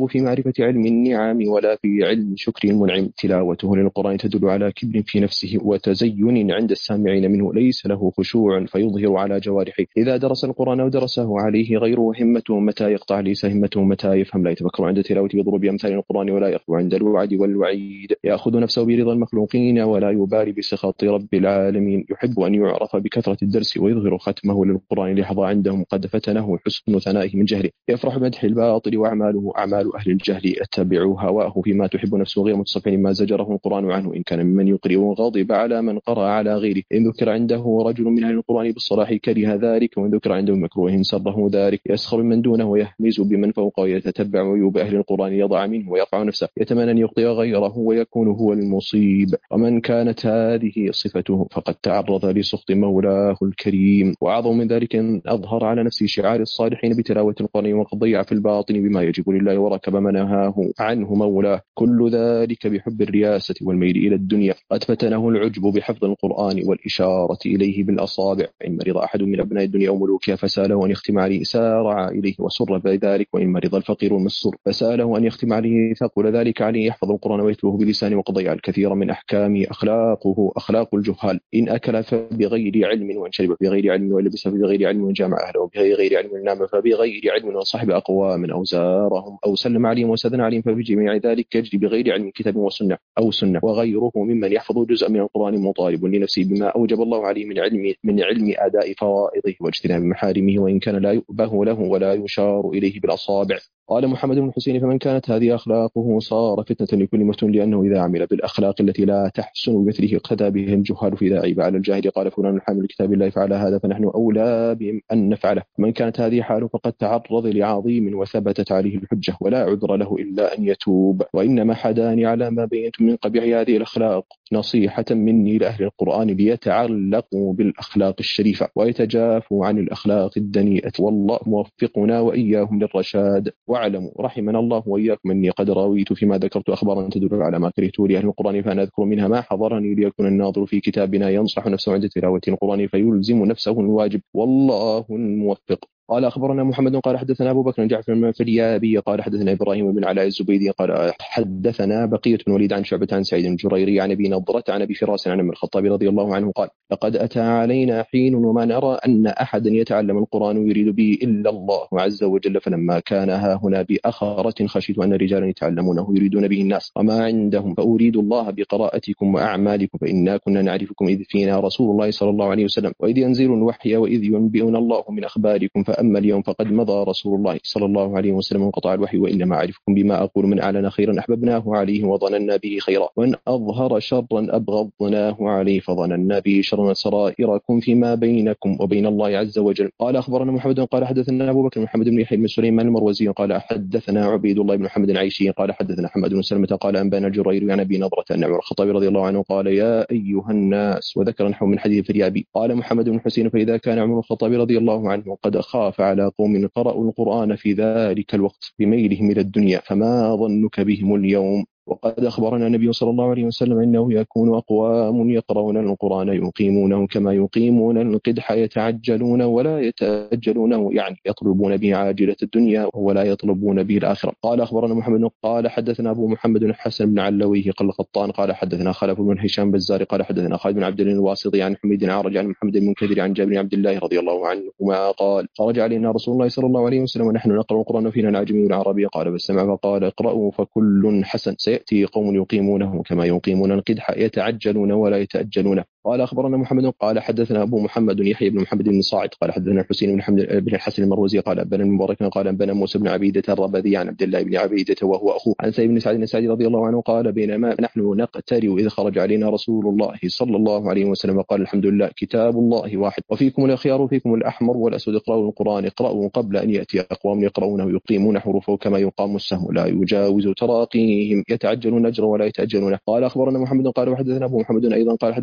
يبلغ في معرفة علم النعم ولا في علم شكر المنعم. تلاوته للقرآن تدل على كبر في نفسه وتزين عند السامعين منه، ليس له خشوع فيظهر على جوارحه. إذا درس القرآن ودرسه عليه غيره همته متى يقطع، ليس همته متى يفهم. لا يتفكر عند تلاوته بضرب أمثال القرآن ولا يخلو عند الوعد والوعيد. يأخذ نفسه برضا المخلوقين ولا يبالي بسخط رب العالمين. يحب أن يعرف بكثرة الدرس ويظهر ختمه للقرآن ليحظى عندهم قد فتنه حسن ثنائه من جهله. يفرح بمدح الباطل وأعماله أعمال أهل الجهل. يتبع هواه فيما تحب نفسه غير متصف ما زجره القرآن عنه. إن كان ممن يقرئ غاضب على من قرأ على غيره. إن ذكر عنده رجل من أهل القرآن بالصلاح كره ذلك، وإن ذكر عنده مكروه سره ذلك. يسخر من دونه ويهمز بمن فوقه. يتتبع عيوب أهل القرآن يضع منه ويرفع نفسه. يتمنى أن يخطئ غيره ويكون هو المصيب. ومن كانت هذه صفته فقد تعرض لسخط مولاه الكريم. وأعظم من ذلك أن أظهر على نفسه شعار الصالحين بتلاوة القرآن وقد ضيع في الباطن بما يجب لله وركب ما نهاه عنه مولاه. كل ذلك بحب الرياسة والميل إلى الدنيا. قد فتنه العجب بحفظ القرآن والإشارة إليه بالأصابع. إن مرض أحد من أبناء الدنيا وملوكها فساله أن يختم عليه سارع إليه وسر بذلك. وإن مرض الفقير المسر فساله أن يختم عليه ثقل ذلك عليه. يحفظ القرآن ويتلوه بلسانه وقد ضيع الكثير من أحكامه. أخلاقه أخلاق الجهال. إن أكل فبغير علم، وإن شرب بغير علم، وإن لبس بغير علم، وإن جامع أهله بغير علم، وإن نام فبغير علم، وإن صحب أقوام أو زارهم أو سلم عليهم وسدن عليهم فبجميع ذلك يجري بغير علم كتاب وسنة أو سنة. وغيره ممن يحفظ جزءا من القرآن مطالب لنفسه بما أوجب الله عليه من علم أداء فرائضه واجتناب محارمه، وإن كان لا يؤبه له ولا يشار إليه بالأصابع. قال محمد بن الحسين: فمن كانت هذه أخلاقه صار فتنة لكل مفتون، لأنه إذا عمل بالأخلاق التي لا تحسن بمثله اقتدى به الجهال في ذا عيب على الجاهل. قال فلان حامل كتاب الله فعلى هذا فنحن أولى بهم أن نفعله. من كانت هذه حاله فقد تعرض لعظيم وثبتت عليه الحجة، ولا عذر له إلا أن يتوب. وإنما حداني على ما بينت من قبيح هذه الأخلاق نصيحة مني لأهل القرآن ليتعلقوا بالأخلاق الشريفة ويتجافوا عن الأخلاق الدنيئة، والله موفقنا وإياهم للرشاد. واعلموا رحمنا الله وإياكم أني قد راويت فيما ذكرت أخبارا تدل على ما كرهته لأهل القرآن، فأنا أذكر منها ما حضرني ليكون الناظر في كتابنا ينصح نفسه عند تلاوة القرآن فيلزم نفسه الواجب، والله الموفق. قال أخبرنا محمد قال حدثنا أبو بكر جعفر الفريابي قال حدثنا إبراهيم بن علاء الزبيدي قال حدثنا بقية بن وليد عن شعبة عن سعيد الجريري عن أبي نضرة عن أبي فراس عن عمر الخطاب رضي الله عنه قال: لقد أتى علينا حين وما نرى أن أحدا يتعلم القرآن يريد به إلا الله عز وجل، فلما كان ها هنا بأخرة خشيت أن رجالا يتعلمونه يريدون به الناس وما عندهم، فأريد الله بقراءتكم وأعمالكم، فإنا كنا نعرفكم إذ فينا رسول الله صلى الله عليه وسلم، وإذ ينزل الوحي، وإذ ينبئنا الله من أخباركم، فأما اليوم فقد مضى رسول الله صلى الله عليه وسلم وانقطع الوحي، وإنما أعرفكم بما أقول: من أعلن خيرا أحببناه عليه وظننا به خيرا، وأن أظهر شرا أبغضناه عليه فظننا به شرا، سرائركم فيما بينكم وبين الله عز وجل. قال أخبرنا محمد قال حدثنا أبو بكر محمد بن يحيى بن سليمان المروزي قال حدثنا عبيد الله بن محمد العيشي قال حدثنا حماد بن سلمة قال أنبانا الجريري عن أبي نضرة أن عمر الخطاب رضي الله عنه قال: يا أيها الناس، وذكر نحو من حديث فريابي. قال محمد بن حسين: فإذا كان عمر الخطاب رضي الله عنه قد خاف على قوم قرأوا القرآن في ذلك الوقت بميلهم إلى الدنيا، فما ظنك بهم اليوم؟ وقد أخبرنا النبي صلى الله عليه وسلم إنه يكون أقوام يقرؤون القرآن يقيمونه كما يقيمون القدح، يتعجلون ولا يتأجلونه، يعني يطلبون به عاجلة الدنيا ولا يطلبون به الآخرة. قال أخبرنا محمد قال حدثنا أبو محمد الحسن بن علويه قال القطان قال حدثنا خلف بن هشام بزار قال حدثنا خالد بن عبد الله الواسطي عن حميد عارج عن محمد بن منكدر عن جابر بن عبد الله رضي الله عنهما قال: خرج علينا رسول الله صلى الله عليه وسلم ونحن نقرأ القرآن فينا العجمي والعربي، قال فاستمع فقال: اقرأوا فكل حسن، يأتي قوم يقيمونه كما يقيمون القدح، يتعجلون ولا يتأجلون. قال أخبرنا محمد قال حدثنا أبو محمد يحيى بن محمد بن صاعد قال حدثنا حسين بن الحسن المروزي قال أنبانا المبارك قال أنبانا موسى بن عبيدة الربذي عن عبد الله بن عبيدة وهو أخوه عن سعيد بن سعد السعدي رضي الله عنه قال: بينما نحن نقترب إذ خرج علينا رسول الله صلى الله عليه وسلم قال: الحمد لله، كتاب الله واحد، وفيكم الأخيار وفيكم الأحمر والأسود، اقرأوا القرآن، اقرأوا قبل أن يأتي أقوام يقرؤونه يقيمون حروفه كما يقام السهم، لا يجاوز تراقيهم، يتعجلون أجر ولا يتأجلون. قال أخبرنا محمد قال وحدثنا أبو محمد أيضا قال حدثنا حسين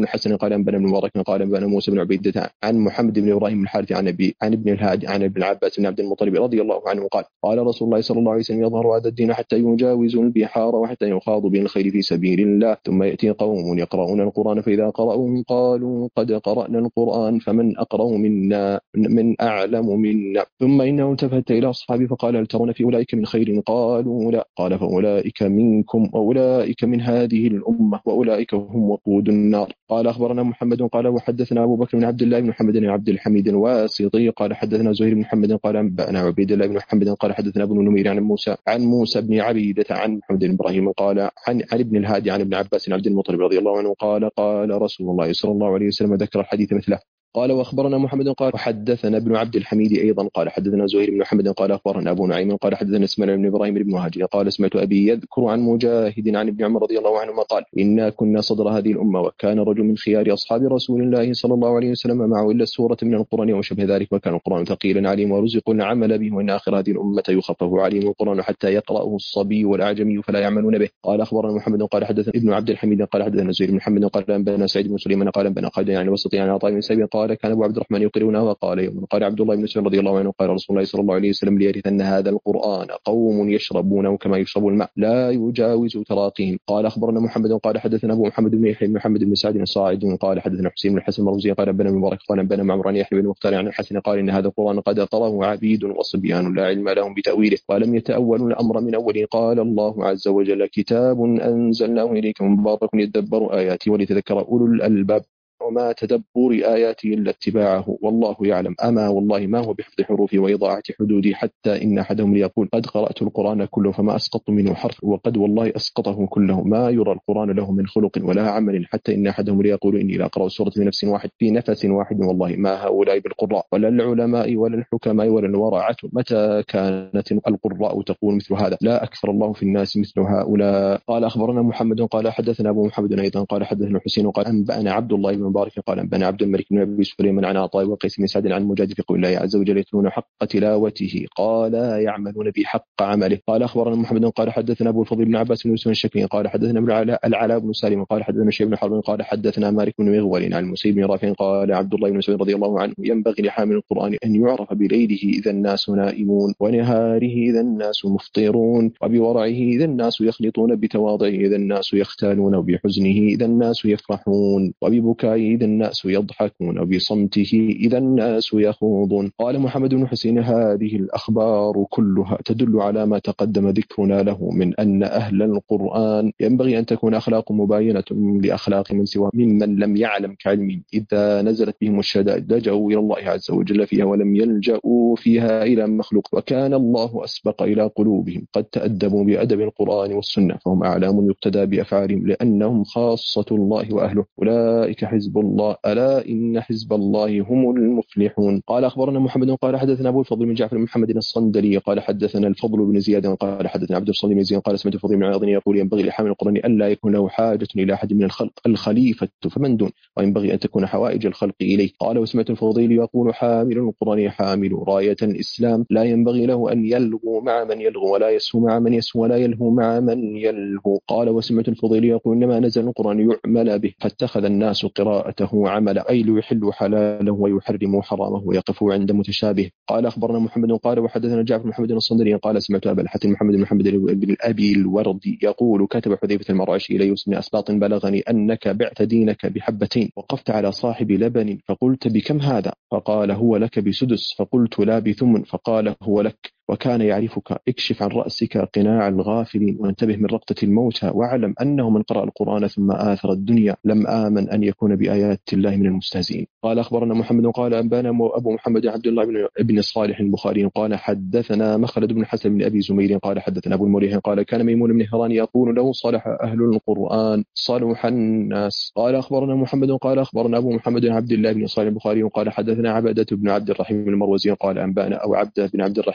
الحسن قال أنبأنا ابن مبارك قال أنبأنا موسى بن عبيدة عن محمد بن إبراهيم الحارث عن ابن الهادي عن ابن العباس بن عبد المطلب رضي الله عنه قال قال رسول الله صلى الله عليه وسلم يظهر هذا الدين حتى يجاوزوا البحار وحتى يخاض بين الخير في سبيل الله ثم يأتي قوم يقرؤون القرآن فإذا قرأوا قالوا قد قرأنا القرآن فمن أقرأ منا من أعلم منا ثم إنه التفت إلى أصحابه فقال هل ترون في أولئك من خير قالوا لا قال فأولئك منكم وأولئك من هذه الأمة وأولئك هم وقود النار قال أخبرنا محمد قال وحدثنا أبو بكر بن عبد الله بن محمد بن عبد الحميد الواسطي قال حدثنا زهير بن محمد قال أنبأنا عبيد الله بن محمد قال حدثنا ابن نمير عن موسى بن عبيدة عن محمد بن إبراهيم قال عن ابن الهادي عن ابن عباس بن عبد المطلب رضي الله عنه قال رسول الله صلى الله عليه وسلم ذكر الحديث مثله قال واخبرنا محمد قال وحدثنا ابن عبد الحميد ايضا قال حدثنا زهير بن محمد قال اخبرنا ابو نعيم قال حدثنا اسماعيل بن ابراهيم بن مهاجر قال سمعت ابي يذكر عن مجاهد عن ابن عمر رضي الله عنهما قال انا كنا صدر هذه الامه وكان رجل من خيار اصحاب رسول الله صلى الله عليه وسلم معه الا سوره من القران وشبه ذلك وكان القران ثقيلا عليهم ورزقوا العمل به وان اخر هذه الامه يخفف عليهم القران حتى يقراه الصبي والاعجمي فلا يعملون به قال اخبرنا محمد قال حدثنا ابن عبد الحميد قال حدثنا زهير بن محمد قال انبانا سعيد بن سليمان قال انبانا خالد عن الوسط عن عطاء بن سعيد قال كان ابو عبد الرحمن يقرؤنا وقال يوم قال عبد الله بن مسعود رضي الله عنه قال رسول الله صلى الله عليه وسلم ليرثن هذا القرآن قوم يشربونه كما يشرب الماء لا يجاوز تراقيهم قال أخبرنا محمد قال حدثنا أبو محمد بن يحيى بن محمد بن سعد الصاعد قال حدثنا حسين بن الحسن المروزي قال بن مبارك قال بن معمر يحيى بن مختار عن الحسن قال إن هذا القرآن قد قرأه عبيد وصبيان لا علم لهم بتأويله ولم يتأولوا الأمر من أوله قال الله عز وجل كتاب أنزلناه إليك مبارك يدبر آياته ولتذكر أولو الألباب وما تدبر آياته إلا اتباعه والله يعلم أما والله ما هو بحفظ حروفه وإضاعة حدوده حتى إن أحدهم ليقول قد قرأت القرآن كله فما أسقط منه حرف وقد والله أسقطه كله ما يرى القرآن له من خلق ولا عمل حتى إن أحدهم ليقول إني لأقرأ سورة في نفس واحد والله ما هؤلاء بالقراء ولا العلماء ولا الحكماء ولا الورعة متى كانت القراء تقول مثل هذا لا أكثر الله في الناس مثل هؤلاء قال أخبرنا محمد قال حدثنا أبو محمد أيضا قال حدثنا حسين قال أنبأنا عبد الله بن مبارك قال أنبأنا عبد الملك بن أبي سليمان عن عطاء وقيس بن سعد عن مجاهد في قول الله عز وجل يتلون حق تلاوته قال يعملون بحق عمله قال أخبرنا محمد قال حدثنا أبو الفضل بن عباس بن يوسف الشكري قال حدثنا ابن العلاء بن سالم قال حدثنا شيخ بن حرب قال حدثنا مالك بن مغول عن المسيب بن رافع قال عبد الله بن مسعود رضي الله عنه ينبغي لحامل القرآن أن يعرف بليله إذا الناس نائمون ونهاره إذا الناس مفطرون وبورعه إذا الناس يخلطون بتواضعه إذا الناس يختالون وبحزنه إذا الناس يفرحون وببكائه إذا الناس يضحكون وبصمته إذا الناس يخوضون قال محمد بن حسين هذه الأخبار كلها تدل على ما تقدم ذكرنا له من أن أهل القرآن ينبغي أن تكون أخلاق مباينة لأخلاق من سوى ممن لم يعلم كعلم إذا نزلت بهم الشدائد لجأوا إلى الله عز وجل فيها ولم يلجأوا فيها إلى مخلوق وكان الله أسبق إلى قلوبهم قد تأدبوا بأدب القرآن والسنة فهم أعلام يقتدى بأفعالهم لأنهم خاصة الله وأهله أولئك حزب الله ألا إن حزب الله هم المفلحون قال أخبرنا محمد قال حدثنا أبو الفضل بن جعفر بن محمد الصندلي قال حدثنا الفضل بن زياد قال حدثنا عبد الصمد بن زياد قال سمعت الفضل بن عياض يقول ينبغي لحامل القرآن ألا يكون له حاجة إلى أحد من الخلق الخليفة فمن دون وينبغي أن تكون حوائج الخلق إليه قال وسمعت الفضيل يقول حامل القرآن حامل راية الإسلام لا ينبغي له أن يلغو مع من يلغو ولا يسهو مع من يسهو ولا يلهو مع من يلهو قال وسمعت الفضيل يقول إنما نزل القرآن يعمل به فاتخذ الناس قراءته عملا أي ليحلوا حلاله ويحرموا حرامه ويقفوا عند متشابه قال أخبرنا محمد قال وحدثنا جعفر محمد الصندري قال سمعت أبا الحسن محمد بن محمد بن أبي الوردي يقول كتب حذيفة المرعشي إلى يوسف بن أسباط بلغني أنك بعت دينك بحبتين وقفت على صاحب لبن فقلت بكم هذا فقال هو لك بسدس فقلت لا بثمن فقال هو لك وكان يعرفك اكشف عن رأسك قناع الغافلين وانتبه من رقطة الموتى واعلم أنه من قرأ القرآن ثم آثر الدنيا لم آمن أن يكون بآيات الله من المستهزئين قال أخبرنا محمد قال أنبانا أبو محمد عبد الله بن صالح البخاري قال حدثنا مخلد بن حسن بن أبي زمير قال حدثنا أبو المريح قال كان ميمون بن هران يقول له صالح أهل القرآن صلح الناس قال أخبرنا محمد قال أخبرنا أبو محمد عبد الله بن صالح البخاري قال حدثنا عبدة بن عبد الرحيم المروزي قال أنبانا أو عبده بن عبد الرحيم المروزي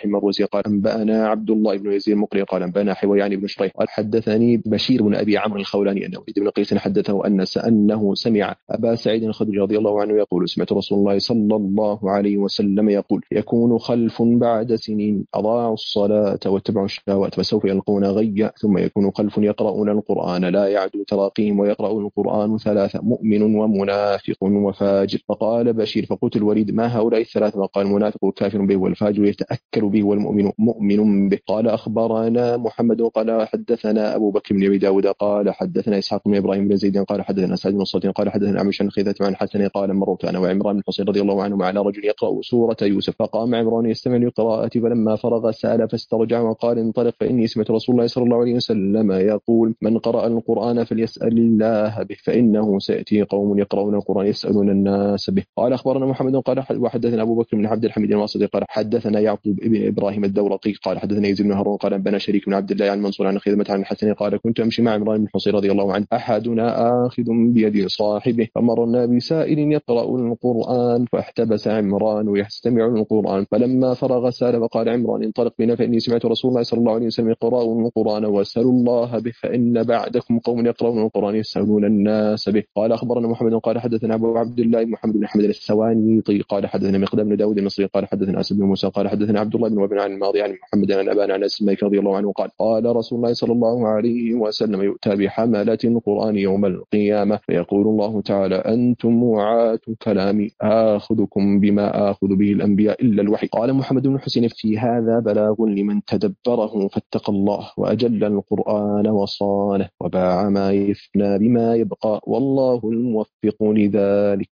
البصري قال أنبأنا عبد الله بن يزيد المقري قال أنبأنا حويان بن شريح قال حدثني بشير بن أبي عمرو الخولاني أنه وليد بن قيس حدثه أنه سمع أبا سعيد الخدري رضي الله عنه يقول سمعت رسول الله صلى الله عليه وسلم يقول يكون خلف بعد سنين أضاعوا الصلاة واتبعوا الشهوات فسوف يلقون غيا ثم يكون خلف يقرؤون القرآن لا يعدو تراقيهم ويقرؤون القرآن ثلاثة مؤمن ومنافق وفاجر. فقال بشير فقلت الوليد ما هؤلاء الثلاثة؟ وقال المنافق كافر به والفاجر يتأكل به والمؤمن مؤمن به. قال أخبرنا محمد قال حدثنا أبو بكر بن أبي داود قال حدثنا إسحاق بن إبراهيم بن زيد قال حدثنا سعد بن صوت قال حدثنا عمرو بن خيثة عن حسن قال مررت أنا وعمران بن حصين رضي الله عنه على رجل يقرأ سورة يوسف فقام عمران يستمع للقراءة فلما فرغ سأل فاسترجع وقال انطلق فإني سمعت رسول الله صلى الله عليه وسلم يقول من قرأ القرآن فليسأل الله به فإنه سيأتي قوم يقرؤون القرآن يسألون الناس به. قال أخبرنا محمد قال وحدثنا أبو بكر بن عبد الحميد الواسطي قال حدثنا يعقوب بن إبراهيم الدورقي قال حدثنا يزيد بن هارون قال بنا شريك بن عبد الله عن منصور عن خدمة عن الحسن قال كنت أمشي مع عمران بن حصين رضي الله عنه أحدنا آخذ بيد صاحبه فمرنا بسائل يقرأ القرآن فاحتبس عمران يستمع القرآن فلما فرغ سأل وقال عمران انطلق بنا فإني سمعت رسول الله صلى الله عليه وسلم يقرأ القرآن واسألوا الله به فإن بعدكم قوم يقرؤون القرآن يسألون الناس به. قال أخبرنا محمد قال حدثنا أبو عبد الله محمد بن أحمد السوانيطي قال حدثنا مقدام بن داود المصري قال حدثنا أسد بن موسى قال حدثنا عبد الله بن وهب عن الماضي عن محمد عن أبان عن أسماء رضي الله عنه قال قال رسول الله صلى الله عليه وسلم يؤتى بحملة القرآن يوم القيامة فيقول الله تعالى أنتم وعاة كلامي آخذكم بما آخذ به الأنبياء إلا الوحي. قال محمد بن حسين في هذا بلاغ لمن تدبره فاتقى الله وأجل القرآن وصانه وباع ما يفنى بما يبقى والله الموفق لذلك.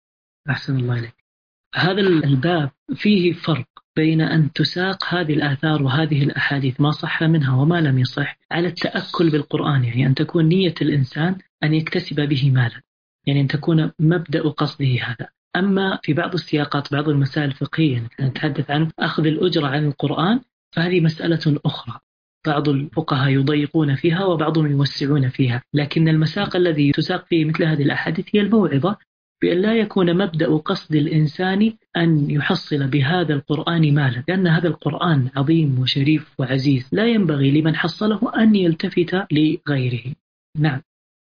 أحسن الله عليك. هذا الباب فيه فرق بين أن تساق هذه الآثار وهذه الأحاديث ما صح منها وما لم يصح على التأكل بالقرآن، يعني أن تكون نية الإنسان أن يكتسب به مالا، يعني أن تكون مبدأ قصده هذا. أما في بعض السياقات بعض المسائل الفقهية نتحدث عن أخذ الأجرة عن القرآن فهذه مسألة أخرى، بعض الفقهاء يضيقون فيها وبعضهم يوسعون فيها، لكن المساق الذي تساق فيه مثل هذه الأحاديث هي الموعظة بأن لا يكون مبدأ قصد الإنسان أن يحصل بهذا القرآن مالا، لأن هذا القرآن عظيم وشريف وعزيز لا ينبغي لمن حصله أن يلتفت لغيره. نعم.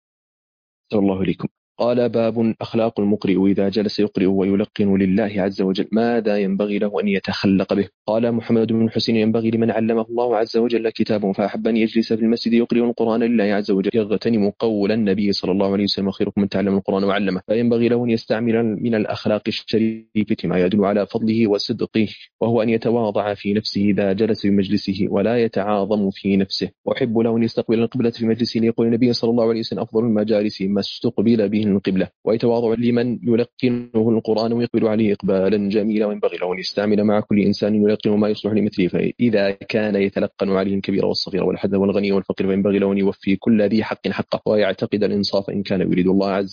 الله عليكم. قال باب أخلاق المقرئ إذا جلس يقرئ ويلقن لله عز وجل ماذا ينبغي له أن يتخلق به. قال محمد بن حسين ينبغي لمن علمه الله عز وجل كتابه فأحب أن يجلس في المسجد يقرئ القرآن لله عز وجل يغتنم قول النبي صلى الله عليه وسلم خيركم من تعلم القرآن وعلمه. فينبغي له أن يستعمل من الأخلاق الشريفة ما يدل على فضله وصدقه، وهو أن يتواضع في نفسه إذا جلس في مجلسه ولا يتعاظم في نفسه. وأحب له أن يستقبل القبلة في مجلسه ليقول النبي صلى الله عليه وسلم أفضل المجالس ما استقبل به القبلة، ويتواضع لمن يلقنه القرآن ويقبل عليه إقبالا جميلا. وينبغي له أن يستعمل مع كل إنسان يلقن ما يصلح لمثله، فإذا كان يتلقن عليه الكبير والصغير والحد والغني والفقير فينبغي له أن يوفي كل ذي حق حقه ويعتقد الإنصاف إن كان يريد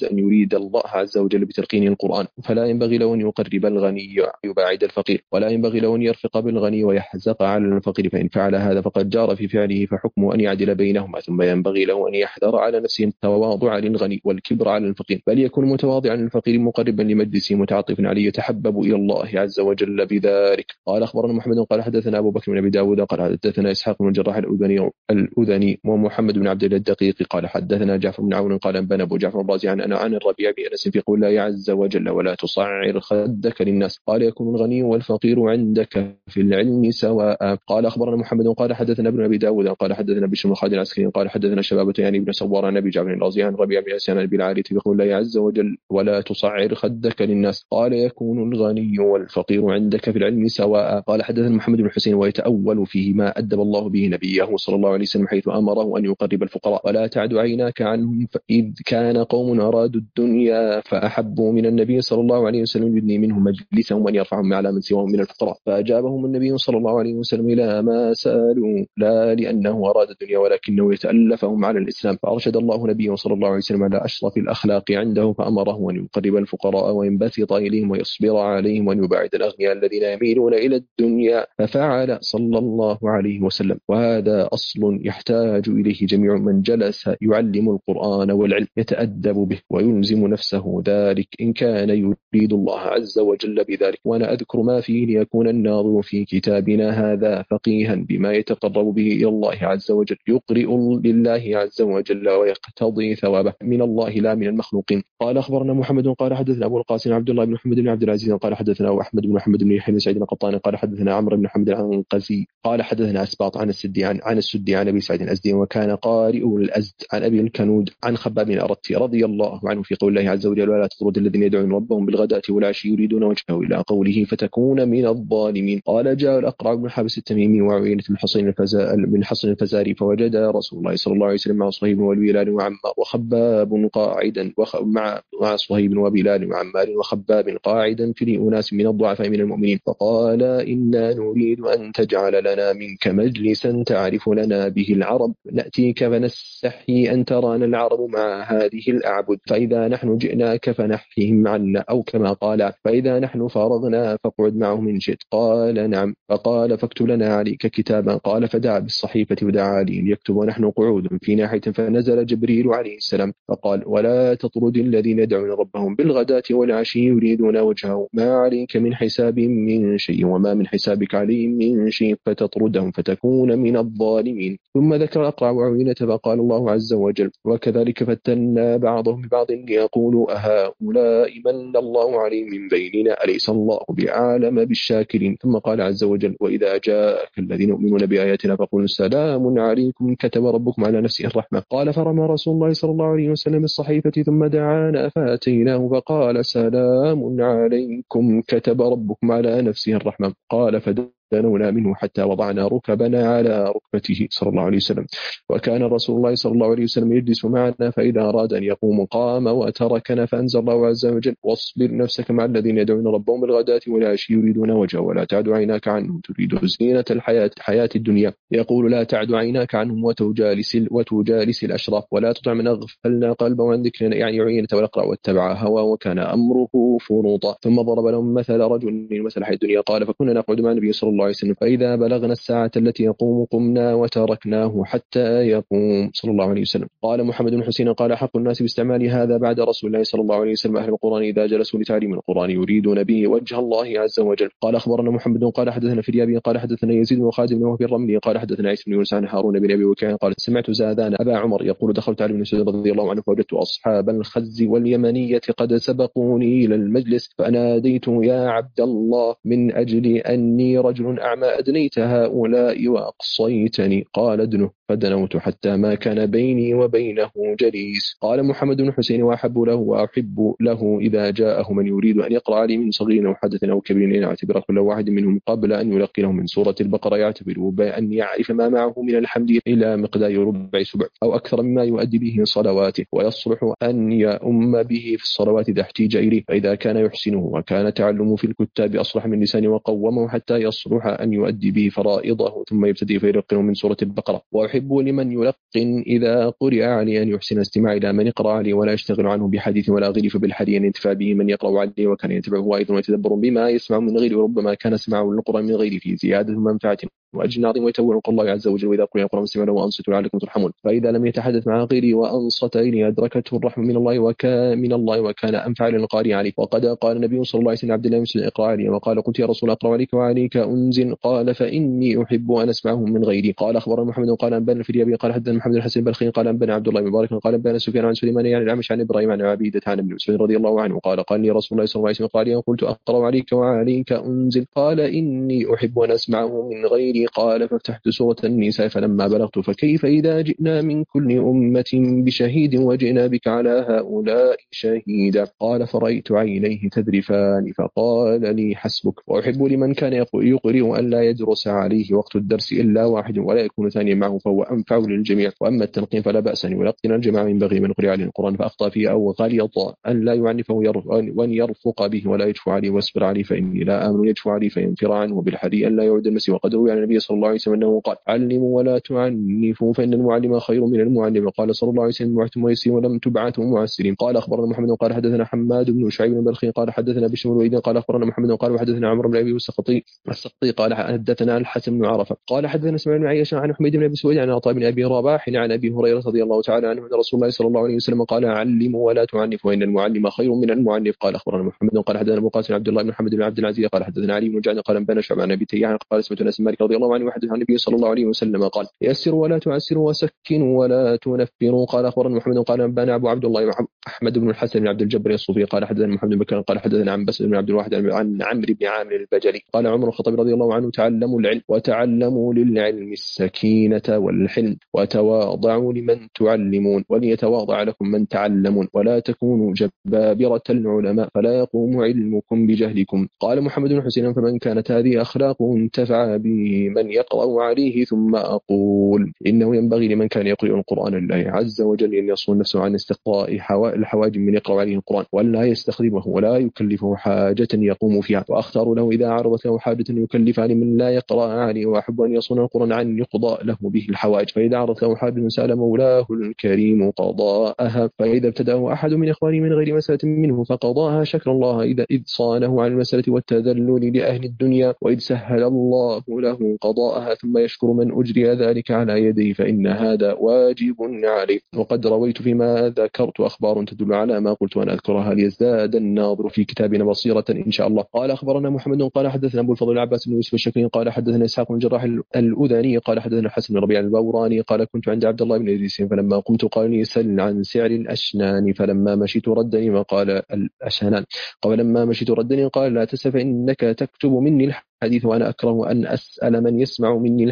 الله عز وجل بتلقين القرآن. فلا ينبغي له أن يقرب الغني يباعد الفقير، ولا ينبغي له أن يرفق بالغني ويحزق على الفقير، فإن فعل هذا فقد جار في فعله فحكمه أن يعدل بينهما. ثم ينبغي له أن يحذر على نفسه التواضع للغني والكبر على الفقير، بل يكون متواضعا للفقير مقربا لمجلسه متعاطفا عليه يتحبب إلى الله عز وجل بذلك. قال أخبرنا محمد قال حدثنا أبو بكر بن أبي داود قال حدثنا إسحاق بن الجراح الأذني ومحمد بن عبد الله الدقيق قال حدثنا جعفر بن عون قال أنبأنا أبو جعفر الرازي عن الربيع بن أنس في قول الله عز وجل ولا تصعر خدك للناس. قال يكون الغني والفقير عندك في العلم سواء. قال أخبرنا محمد قال حدثنا ابن أبي داود قال حدثنا بشر بن خالد العسكري قال حدثنا شبابة يعني ابن سوار عن أبي جعفر الرازي عن الربيع بن أنس عن أبي العالية في قول الله عز وجل ولا تصعر خدك للناس. قال يكون الغني والفقير عندك في العلم سواء. قال حدثنا محمد بن حسين ويتأول فيه ما أدب الله به نبيه صلى الله عليه وسلم حيث أمره أن يقرب الفقراء ولا تعد عيناك عنهم، فإذ كان قوم أرادوا الدنيا فأحبوا من النبي صلى الله عليه وسلم يدني منهم مجلسهم وأن يرفعهم على من سواهم من الفقراء، فأجابهم النبي صلى الله عليه وسلم إلى ما سألوا لا لأنه أراد الدنيا ولكنه يتألفهم على الإسلام، فأرشد الله نبيه صلى الله عليه وسلم على أشرف الأخلاق الأخلاق عنده، فأمره أن يقرب الفقراء وينبسط إليهم ويصبر عليهم وأن يباعد الأغنياء الذين يميلون إلى الدنيا، ففعل صلى الله عليه وسلم. وهذا أصل يحتاج إليه جميع من جلس يعلم القرآن والعلم، يتأدب به ويلزم نفسه ذلك إن كان يريد الله عز وجل بذلك. وأنا أذكر ما فيه ليكون الناظر في كتابنا هذا فقيها بما يتقرب به إلى الله عز وجل، يقرئ لله عز وجل ويقتضي ثوابه من الله لا من المخلوقين. قال أخبرنا محمد قال حدثنا أبو القاسم عبد الله بن محمد بن عبد العزيز قال حدثنا أحمد بن محمد بن يحيى بن سعيد القطان قال حدثنا عمرو بن محمد العنقزي قال حدثنا أسباط عن السدي عن أبي سعيد الأزدي وكان قارئ الأزد عن أبي الكنود عن خباب بن الأرت رضي الله عنه في قول الله عز وجل: ولا تطرد الذين يدعون ربهم بالغداة والعشي يريدون وجهه، إلى قوله فتكون من الظالمين. قال جاء الأقرع بن حابس التميمي وعيينة بن حصن الفزاري فوجد رسول الله صلى الله عليه وسلم مع صهيب والبلال وعمار وخباب قاعدا مع صهيب وبلال وعمار وخباب قاعدا في أناس من الضعفاء من المؤمنين، فقال: إنا نريد أن تجعل لنا منك مجلسا تعرف لنا به العرب، نأتيك فنستحي أن ترانا العرب مع هذه الأعبد، فإذا نحن جئناك فنحيهم عنا، أو كما قال: فإذا نحن فرغنا فاقعد معهم إن شئت. قال: نعم. فقال: فاكتب لنا عليك كتابا. قال: فدعا بالصحيفة ودعا لي ليكتب ونحن قعود في ناحية، فنزل جبريل عليه السلام فقال: ولا تطرد الذين يدعون ربهم بالغداة والعشي يريدون وجهه، ما عليك من حساب من شيء وما من حسابك عليهم من شيء، فتطردهم فتكون من الظالمين. ثم ذكر الأقرع وعيينة فقال الله عز وجل: وكذلك فتنا بعضهم ببعض ليقولوا أهؤلاء من الله عليهم من بيننا أليس الله بعالم بالشاكرين. ثم قال عز وجل: وإذا جاءك الذين يؤمنون بآياتنا فقولوا سلام عليكم كتب ربكم على نفسه الرحمة. قال: فرمى رسول الله صلى الله عليه وسلم الصحيفة ثم دعانا فأتيناه فقال: سلام عليكم كتب ربكم على نفسه الرحمة. قال: فدنونا منه حتى وضعنا ركبنا على ركبته صلى الله عليه وسلم. وكان رسول الله صلى الله عليه وسلم يجلس معنا، فإذا أراد أن يقوم قام وتركنا، فأنزل الله عز وجل: واصبر نفسك مع الذين يدعون ربهم بالغداة والعشي يريدون وجهه ولا تعد عيناك عنهم تريد زينة الحياة الدنيا. يقول: لا تعد عيناك عنهم وتجالس الأشراف، ولا تطع من أغفلنا قلبه عن ذكرنا، يعني عينة والأقرع واتبع هوى وكان أمره فرطا. ثم ضرب لهم مثل رجل مثل حي الدنيا قال: فكنا نقعد مع النبي صلى الله عليه وسلم، فإذا بلغنا الساعة التي يقوم قمنا وتركناه حتى يقوم صلى الله عليه وسلم. قال محمد بن حسين قال: حق الناس باستعمال هذا بعد رسول الله صلى الله عليه وسلم أهل القرآن إذا جلسوا لتعليم القرآن يريدون به وجه الله عز وجل. قال: أخبرنا محمد قال حدثنا فريابي قال حدثنا يزيد بن خالد بن وهب الرملي قال حدثنا عيسى بن يونس عن هارون بن أبي وكيع قال: سمعت زادان أبا عمر يقول: دخلت على ابن مسعود رضي الله عنه فوجدت أصحاب الخز واليمنية قد سبقوني إلى المجلس، فناديت: يا عبد الله، من أجل أني رجل أعمى أدنيت هؤلاء وأقصيتني. قال: ادنه. فدنوت حتى ما كان بيني وبينه جليس. قال محمد بن حسين: وأحب له إذا جاءه من يريد أن يقرأ عليه من صغير أو حدث أو كبير أن يعتبر كل واحد منهم قبل أن يلقي له من سورة البقرة، يعتبر بأن يعرف ما معه من الحمد إلى مقدار ربع سبع أو أكثر مما يؤدي به صلواته، ويصلح أن يؤم به في الصلوات إذا احتيج إليه، فإذا كان يحسنه وكان تعلمه في الكتاب أصلح من لسانه وقومه حتى يصلح أن يؤدي به فرائضه ثم يبتدئ فيلقنه من سورة البقرة. وأحب لمن يلقن إذا قرئ عليه أن يحسن استماع إلى من يقرأ عليه ولا يشتغل عنه بحديث ولا غير، فبالحديث أن ينتفع به من يقرأ عليه وكان يتبعه أيضا ويتدبر بما يسمع من غيره، وربما كان سمعه للقرآن من غيره في زيادة منفعة وأجر عظيم ويتوّل الله عز وجل: وإذا قرئ القرآن فاستمعوا له وأنصتوا لعلكم ترحمون. فإذا لم يتحدث مع غيره وأنصت إليه أدركته الرحمة من الله وكان أنفع للقارئ عليه. وقد قال النبي صلى الله عليه وسلم: عبد الله بن اقرأ علي، وقال: قلت: يا رسول الله أقرأ عليك وعليك أنزل؟ قال: فإني أحب أن أسمعه من غيري. قال: أخبرنا محمد قال أنبأنا فريابي قال حدثنا محمد الحسن البلخي قال أنبأنا عبد الله بن مبارك قال أنبأنا سفيان عن سليمان يعني الأعمش عن إبراهيم عن عبيدة عن ابن مسعود رضي الله عنه قال لي رسول الله صلى الله عليه وسلم: قال لي: قلت: أقرأ عليك وعليك أنزل؟ قال: إني أحب أن أسمعه من غيري. قال: فافتحت سورة النساء فلما بلغت: فكيف إذا جئنا من كل أمة بشهيد وجئنا بك على هؤلاء شهيدا. قال: فرأيت عينيه تذرفان فقال لي: حسبك. وأحب لمن كان يقرئ أن لا يدرس عليه وقت الدرس إلا واحد ولا يكون ثانيا معه، فهو أنفع للجميع. وأما التلقين فلا بأس أن يلقن الجماعة، ينبغي من قرئ عليه القرآن فأخطأ فيه أو غلط أن لا يعنفه وأن يرفق به ولا يجفو عليه واصبر عليه، فإني لا آمن يجفو عليه فينفر عنه بالحديث أن لا يعود المسيح. وقد روي عن النبي النبي صلى الله عليه وسلم أنه قال علموا ولا تعنفوا فإن المعلم خير من المعلم. قال صلى الله عليه وسلم بعثتم ميسرين ولم تبعثوا معسرين. قال أخبرنا محمد قال حدثنا حماد بن شعيب بن بلخي قال حدثنا بشر بن الوليد قال أخبرنا محمد قال وحدثنا عمرو بن أبي السقطي قال حدثنا الحسن بن عرفة قال حدثنا اسماعيل بن عياش عن حميد بن أبي سويد عن عطاء بن أبي رباح عن أبي هريرة رضي الله تعالى عنه أن رسول الله صلى الله عليه وسلم قال علموا ولا تعنفوا وإن المعلم خير من المعنف. قال أخبرنا محمد قال حدثنا أبو قاسم عبد الله بن محمد بن عبد العزيز قال حدثنا علي بن جعد قال أنبانا شعبان عن أبي تياح قال سمعت أنس مالك رضي الله عنه وحدث عن النبي صلى الله عليه وسلم قال يسروا ولا تعسروا وسكنوا ولا تنفروا. قال أخبرنا محمد قال أنبانا أبو عبد الله أحمد بن الحسن بن عبد الجبر الصوفي قال حدثنا محمد بن بكر قال حدثنا عن بس بن عبد الواحد عن عمرو بن عامر البجلي قال عمر الخطاب رضي الله عنه تعلموا العلم وتعلموا للعلم السكينة والحلم وتواضعوا لمن تعلمون وليتواضع لكم من تعلمون ولا تكونوا جبابرة العلماء فلا يقوم علمكم بجهلكم. قال محمد بن حسين فمن كانت هذه أخلاقه انتفع به من يقرأ عليه. ثم أقول إنه ينبغي لمن كان يقرأ القرآن لله عز وجل أن يصون نفسه عن استقطاء الحواجب من يقرأ عليه القرآن ولا يستخدمه ولا يكلفه حاجة يقوم فيها. وأختار له إذا عرضت له حاجة يكلف عن من لا يقرأ عليه وأحب أن يصون القرآن عن يقضى له به الحوائج. فإذا عرضت له حاجة سأل مولاه الكريم قضاءها. فإذا ابتدأه أحد من إخوانه من غير مسألة منه فقضاها شكر الله إذ صانه عن المسألة والتذلل لأهل الدنيا وإذ سهل الله له قضاءها ثم يشكر من أجري ذلك على يديه فإن هذا واجب عليه. وقد رويت فيما ذكرت أخبار تدل على ما قلت وأنا أذكرها ليزداد الناظر في كتابنا بصيرة إن شاء الله. قال أخبرنا محمد قال حدثنا أبو الفضل العباس بن يوسف الشكري قال حدثنا إسحاق بن الجراح الأذاني قال حدثنا الحسن بن ربيع البوراني قال كنت عند عبد الله بن إدريس فلما قمت قال لي سل عن سعر الأشنان فلما مشيت ردني وقال الأشنان فلما مشيت ردني قال لا تسف إنك تكتب مني الحديث وأنا أكره أن أسأل من يسمع مني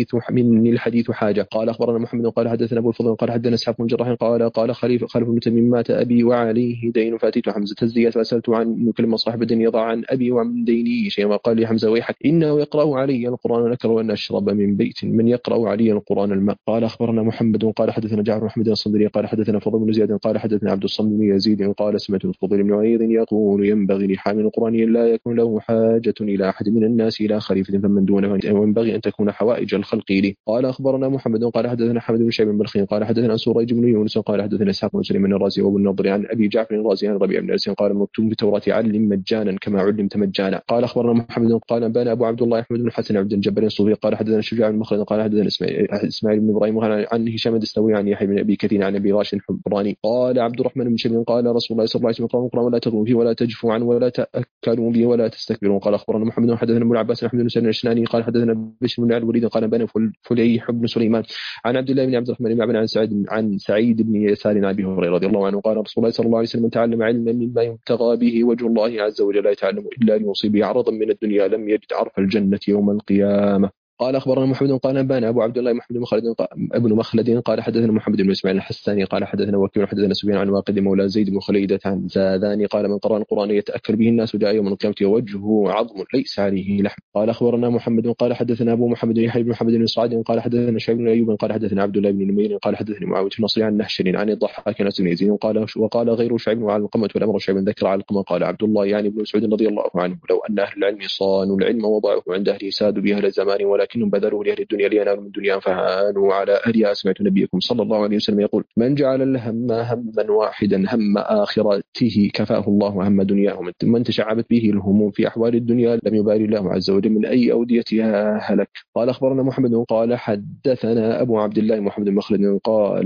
الحديث حاجة. قال أخبرنا محمد قال حدثنا أبو الفضل قال حدثنا إسحاق بن الجراح قال خليفة بن تميم مات أبي وعليه دين فأتيت حمزة الزيات فسألت عن كلمة صاحب الدين يضع عن أبي وعن دينه شيئا وقال لي حمزة ويحك إنه يقرأ علي القرآن نكر أن أشرب من بيت من يقرأ علي القرآن الماء. قال أخبرنا محمد قال حدثنا جعفر بن محمد الصندري قال حدثنا فضل بن زياد قال حدثنا عبد الصمد بن يزيد قال سمعت الفضل بن عياض يقول ينبغي لحامل القرآن لا يكون له حاجة إلى أحد من الناس إلى خليفة فمن دونه وينبغي أن تكون حوائج الخلق إليه. قال أخبرنا محمد قال حدثنا حمد بن شيبان بن قال حدثنا سريج بن يونس قال حدثنا إسحاق بن سليمان الرازي وابن النضر عن أبي جعفر الرازي عن ربيع بن أنس قال مكتوب في التوراة علم مجانا كما علمت مجانا. قال أخبرنا محمد قال بان أبو عبد الله أحمد بن حسن عبد الجبار الصوفي قال حدثنا شجاع بن مخلد قال حدثنا إسماعيل بن إبراهيم عن هشام الدستوي عن يحيى بن أبي كثير عن أبي راشد الحبراني قال عبد الرحمن بن شبيب قال رسول الله صلى الله عليه وسلم اقرأوا القرآن ولا تغلوا فيه ولا تجفوا عنه ولا تأكلوا به ولا تستكبروا. قال أخبرنا محمد حدثنا أبو العباس أحمد بن سليمان الشناني قال حدثنا بشر بن الوليد قال بان فليح بن سليمان عن عبد الله بن عبد الرحمن بن عن سعيد بن يسار عن أبي هريرة رضي الله عنه قال رسول الله صلى الله عليه وسلم تعلم علما مما يبتغى به وجه الله عز وجل لا يتعلم إلا ليصيب به عرضا من الدنيا لم يجد عرف الجنة يوم القيامة. قال أخبرنا محمد قال أنبانا أبو عبد الله محمد ابن مخلد قال حدثنا محمد بن إسماعيل الحساني قال حدثنا وكيع حدثنا سفيان عن واقد مولى زيد بن خليدة عن زاذان قال من قرأ القرآن يتأكل به الناس جاء يوم القيامة وجهه عظم ليس عليه لحم. قال أخبرنا محمد قال حدثنا أبو محمد يحيى بن محمد بن صعد قال حدثنا شعيب بن أيوب قال حدثنا عبد الله بن نمير قال حدثني معاوية بن نصر عن نحشر عن الضحاك ناس بن يزيد وقال غير شعيب وعلى القمة والأمر شعيب ذكر على القمة قال عبد الله يعني ابن مسعود رضي الله عنه لو أن أهل العلم صانوا العلم وضعوه عند أهله سادوا به أهل الزمان ولكنهم بذلوا لأهل الدنيا لينالوا من الدنيا فهانوا على أهلها. سمعت نبيكم صلى الله عليه وسلم يقول من جعل الهم هما واحدا هم آخرته كفاه الله هم دنياه من تشعبت به الهموم في أحوال الدنيا لم يبالي الله عز وجل من أي أوديتها هلك. قال أخبرنا محمد قال حدثنا أبو عبد الله محمد بن مخلد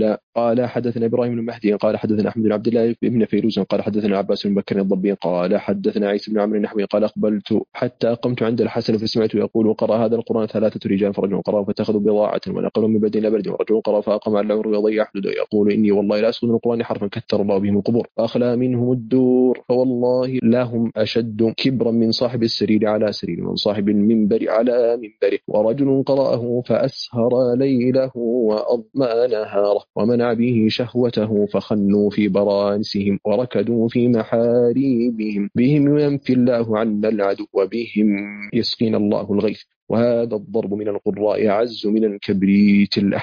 قال حدثنا إبراهيم بن مهدي قال حدثنا أحمد بن عبد الله بن فيروز قال حدثنا عباس بن بكر الضبي قال حدثنا عيسى بن عمرو النحوي قال أقبلت حتى قمت عند الحسن فسمعت يقول قرأ هذا القرآن 3 رجال فرجل قرأ فاتخذوا بضاعة ونقلوا من بدء إلى برد ورجل قرأ فأقام على العمر وضيع حدوده يقول إني والله لا أسكن القرآن حرفا كثر الله بهم القبور فأخلى منهم الدور فوالله لهم أشد كبرا من صاحب السرير على سرير من صاحب المنبر على منبره ورجل قرأه فأسهر ليله وأضمأ نهاره ومنع به شهوته فخنوا في برانسهم وركدوا في محاريبهم بهم ينفي الله عنا العدو وبهم يسقينا الله الغيث وهذا الضرب من القراء أعز من الكبريت الأحمر.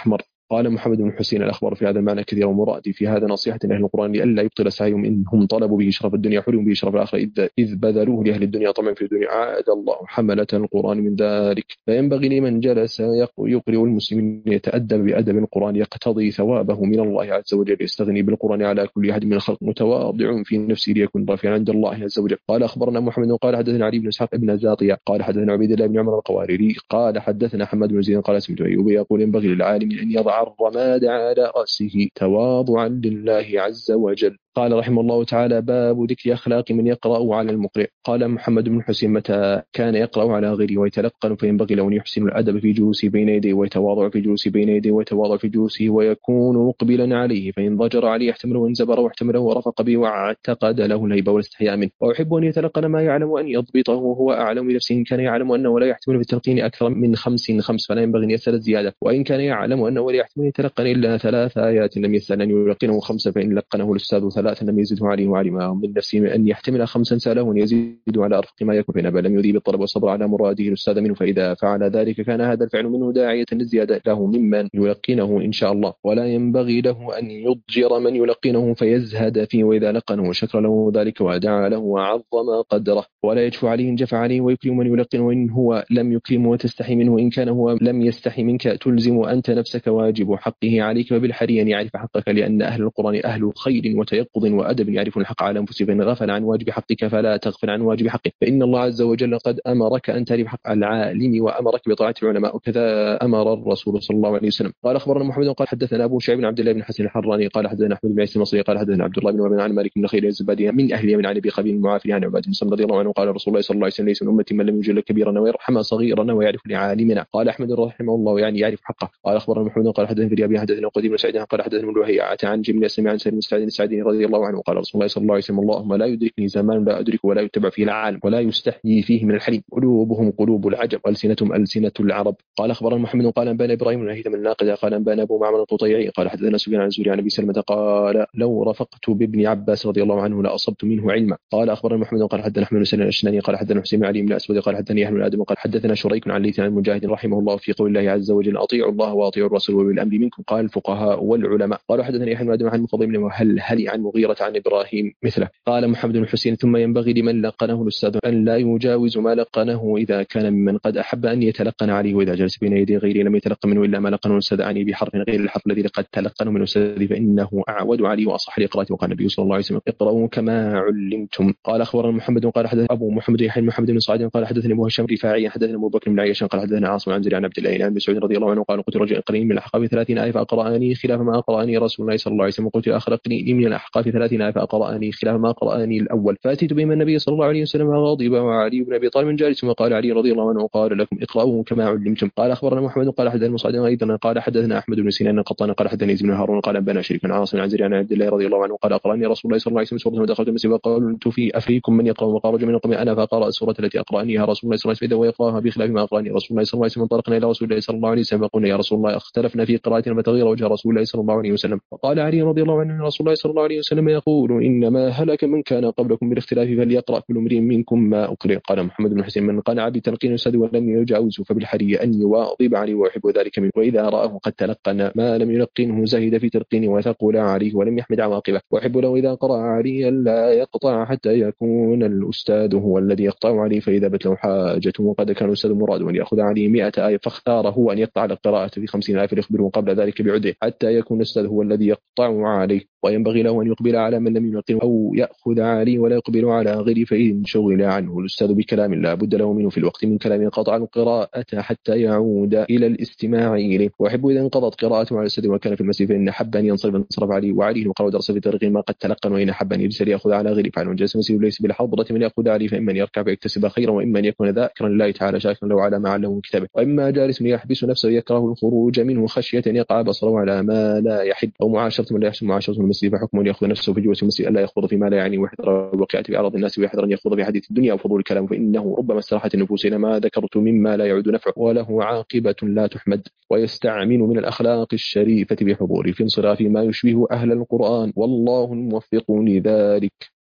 قال محمد بن حسين الأخبار في هذا المعنى كثير، ومرادي في هذا نصيحة لأهل القرآن لئلا يبطل سعيهم إنهم طلبوا به شرف الدنيا حلم به شرف الآخرة إذ بذلوه لأهل الدنيا طمعا في الدنيا، عاد الله حملة القرآن من ذلك. فينبغي لمن جلس يقرئ المسلمين يتأدب بأدب القرآن يقتضي ثوابه من الله عز وجل، يستغني بالقرآن على كل أحد من الخلق، متواضع في نفسه ليكون رافعا عند الله عز وجل. قال أخبرنا محمد قال حدثنا علي بن إسحاق بن زاطية قال حدثنا عبيد الله بن عمر القواريري قال حدثنا حماد بن زيد قال سمعت أيوب يقول ينبغي للعالم أن يضع الرماد على رأسه تواضعا لله عز وجل. قال رحمه الله تعالى: باب ذكر أخلاق من يقرأ على المقرئ. قال محمد بن حسين: متى كان يقرأ على غيره ويتلقن فينبغي له أن يحسن الأدب في جلوسه بين يديه ويتواضع في جلوسه بين يديه ويتواضع في جلوسه ويكون مقبلا عليه، فإن ضجر عليه احتمله وإن زبر واحتمله ورفق به واعتقد له الهيبة والاستحياء منه. وأحب أن يتلقن ما يعلم وأن يضبطه وهو أعلم بنفسه. إن كان يعلم أنه لا يحتمل في التلقين أكثر من 5 فلا ينبغي أن يسأل الزيادة، وإن كان يعلم أنه لا يحتمل يتلقن إلا 3 آيات لم يسأل أن يلقنه 5، فإن لقنه الأستاذ 3 لم يزده عليه وعلم من نفسه أن يحتمل 5 سأله أن يزيد على أرفق ما يكون، فإن أبى لم يذيب الطلب والصبر على مراده الأستاذ منه، فإذا فعل ذلك كان هذا الفعل منه داعية للزيادة له ممن يلقنه إن شاء الله، ولا ينبغي له أن يضجر من يلقنه فيزهد فيه، وإذا لقنه شكر له ذلك ودعا له وعظم قدره، ولا يجفو عليه إن جفى عليه، ويكرم من يلقنه وإن هو لم يكرمه وتستحي منه، وإن كان هو لم يستحي منك تلزم أنت نفسك واجب حقه عليك، وبالحري أن يعرف حقك، لأن أهل القرآن أهل خير وتيقظ وأدب يعرفون الحق على أنفسهم، فإن غفل عن واجب حقك فلا تغفل عن واجب حقه، فإن الله عز وجل قد أمرك أن تعرف حق العالم وأمرك بطاعة العلماء، وكذا أمر الرسول صلى الله عليه وسلم. قال أخبرنا محمد قال حدثنا أبو شعيب بن عبد الله بن حسن الحراني قال حدثنا أحمد بن عيسى المصري قال حدثنا عبد الله بن وهب عن مالك بن خير الزبادي من أهل اليمن عن أبي خبيب المعافري عن عباد بن رضي الله عنه قال رسول الله صلى الله عليه وسلم: ليس من أمتي من لم يجل كبيرنا ويرحم صغيرنا ويعرف لعالمنا. قال أحمد رحمه الله يعني يعرف حقه. قال أخبرنا محمد قال حدثنا في أبي حدثنا قديم بن سعيد قال حدثنا ابن وهيعة عن جميع سمع عن سالم بن سعد رضي الله عنه قال رسول الله صلى الله عليه وسلم: اللهم لا يدركني زمان لا أدرك ولا يتبع فيه العالم ولا يستحيي فيه من الحليم، قلوبهم قلوب العجب وألسنتهم ألسنة العرب. قال أخبرنا محمد قال أنبانا إبراهيم بن هيثم الناقد قال أنبانا أبو معمر القطيعي قال حدثنا سفيان عن الزهري عن أبي سلمة قال: لو رفقت بابن عباس رضي الله عنه لأصبت منه علما. قال أخبرنا محمد قال حدثنا أحمد بن سلمة الأشناني قال حدثنا حسين علي بن الأسود قال حدثني أهل آدم قال حدثنا شريك عن ليث عن مجاهد رحمه الله في قول الله عز وجل: أطيعوا الله وأطيعوا الرسول وأولي الأمر منكم. قال الفقهاء والعلماء. قال حدثني أحمد بن آدم عن مفضل بن وهل عن مغيرة عن إبراهيم مثله. قال محمد بن حسين: ثم ينبغي لمن لقنه الأستاذ أن لا يجاوز ما لقنه إذا كان ممن قد أحب أن يتلقن عليه، وإذا جلس بين يدي غيره لم يتلقن منه إلا ما لقنه الأستاذ عني بحرف غير الحرف الذي قد تلقنه من الأستاذ، فإنه أعود عليه وأصح لقراءته. وقال النبي صلى الله عليه وسلم: اقرأوا كما علمتم. قال أخبرنا محمد قال حدث أبو محمد يحيى محمد بن صعيد قال حدثني أبو هشام رفاعي حدثنا أبو بكر بن عياش قال حدثنا عاصم عن زيد عن عبد الله بن مسعود رضي الله عنه قال: قلت رجل اقرأني من الأحقاف 30 آية فأقرأني خلاف ما أقرأني رسول الله صلى الله عليه وسلم. قلت أخرقني من الأحقاف 30 آية فأقرأني خلاف ما أقرأني الأول. فأتيت بهم النبي صلى الله عليه وسلم غاضب وعلي بن أبي طالب جالس، وقال علي رضي الله عنه: قال لكم اقرأوه كما علمتم. قال أخبرنا محمد قال حدثنا مصعد أيضا قال حدثنا أحمد بن سنان القطان قال حدثني يزيد بن هارون قال أنبانا شريك عن عاصم عن زيد عن عبد الله رضي الله عنه قال: أقرأني رسول الله صلى الله عليه وسلم سورة ودخلت المسجد وقلت في أفريكم من يقرأ، وقال رجل من القوم أنا فقرأ السورة التي أقرأنيها رسول الله صلى الله عليه وسلم ويقرأها بخلاف ما أقرأني رسول الله صلى الله عليه وسلم. انطلقنا إلى رسول الله صلى الله عليه وسلم فقلنا: يا رسول الله اختلفنا في قراءتنا فتغير وجه رسول الله صلى الله عليه وسلم. فقال علي رضي الله عنه: رسول الله صلى الله عليه وسلم يقول: إنما هلك من كان قبلكم بالاختلاف فليقرأ كل امرئ منكم ما أقرأ. قال محمد بن حسين: من قنع بتلقين الأستاذ ولم يجاوزه فبالحري أن يواظب عليه ويحب ذلك منه، وإذا رآه قد تلقن ما لم يلقنه زهد في تلقينه وثقل عليه ولم يحمد عواقبه، ويحب له إذا قرأ عليه لا يقطع حتى يكون الأستاذ هو الذي يقطع عليه، فإذا بت له حاجته وقد كان الأستاذ مراد أن يأخذ عليه 100 آية فاختار هو أن يقطع القراءة في 50 آية فليخبره قبل ذلك بعده حتى يكون الأستاذ هو الذي يقطع عليه، وينبغي له أن يقبل على من لم يلقنه أو يأخذ عليه ولا يقبل على غيره، فإن شغل عنه الأستاذ بكلام لا بد له منه في الوقت من كلام قطع القراءة حتى يعود إلى الاستماع إليه. وأحب إذا انقضت قراءته على الأستاذ وكان في المسجد فإن حب أن ينصرف عليه وعليه وقال درس في طريق ما قد تلقن، وإن حب أن يجلس ليأخذ على غيره فعل جلس المسجد ليس بالحضرة من يأخذ عليه، فإما أن يركع فيكتسب خيرا، وإما أن يكون ذاكرا لله تعالى شاكرا له على ما علمه من كتابه، وإما جالس يحبس نفسه يكره الخروج منه خشية أن يقع بصره على ما لا يحب، أو معاشرة من لا يحسن معاشرة المسجد فحكم أن يأخذ نفسه في جوة المسجد ألا يخوض فيما لا يعني ويحذر الوقعة بأعراض الناس ويحذر أن يخوض في حديث الدنيا وفضول الكلام، فإنه ربما استراحت النفوس إلى ما ذكرت مما لا يعود نفعه وله عاقبة لا تحمد، ويستعمل من الأخلاق الشريفة بحضوره في انصراف ما يشبه أهل القرآن، والله الموفق لذلك.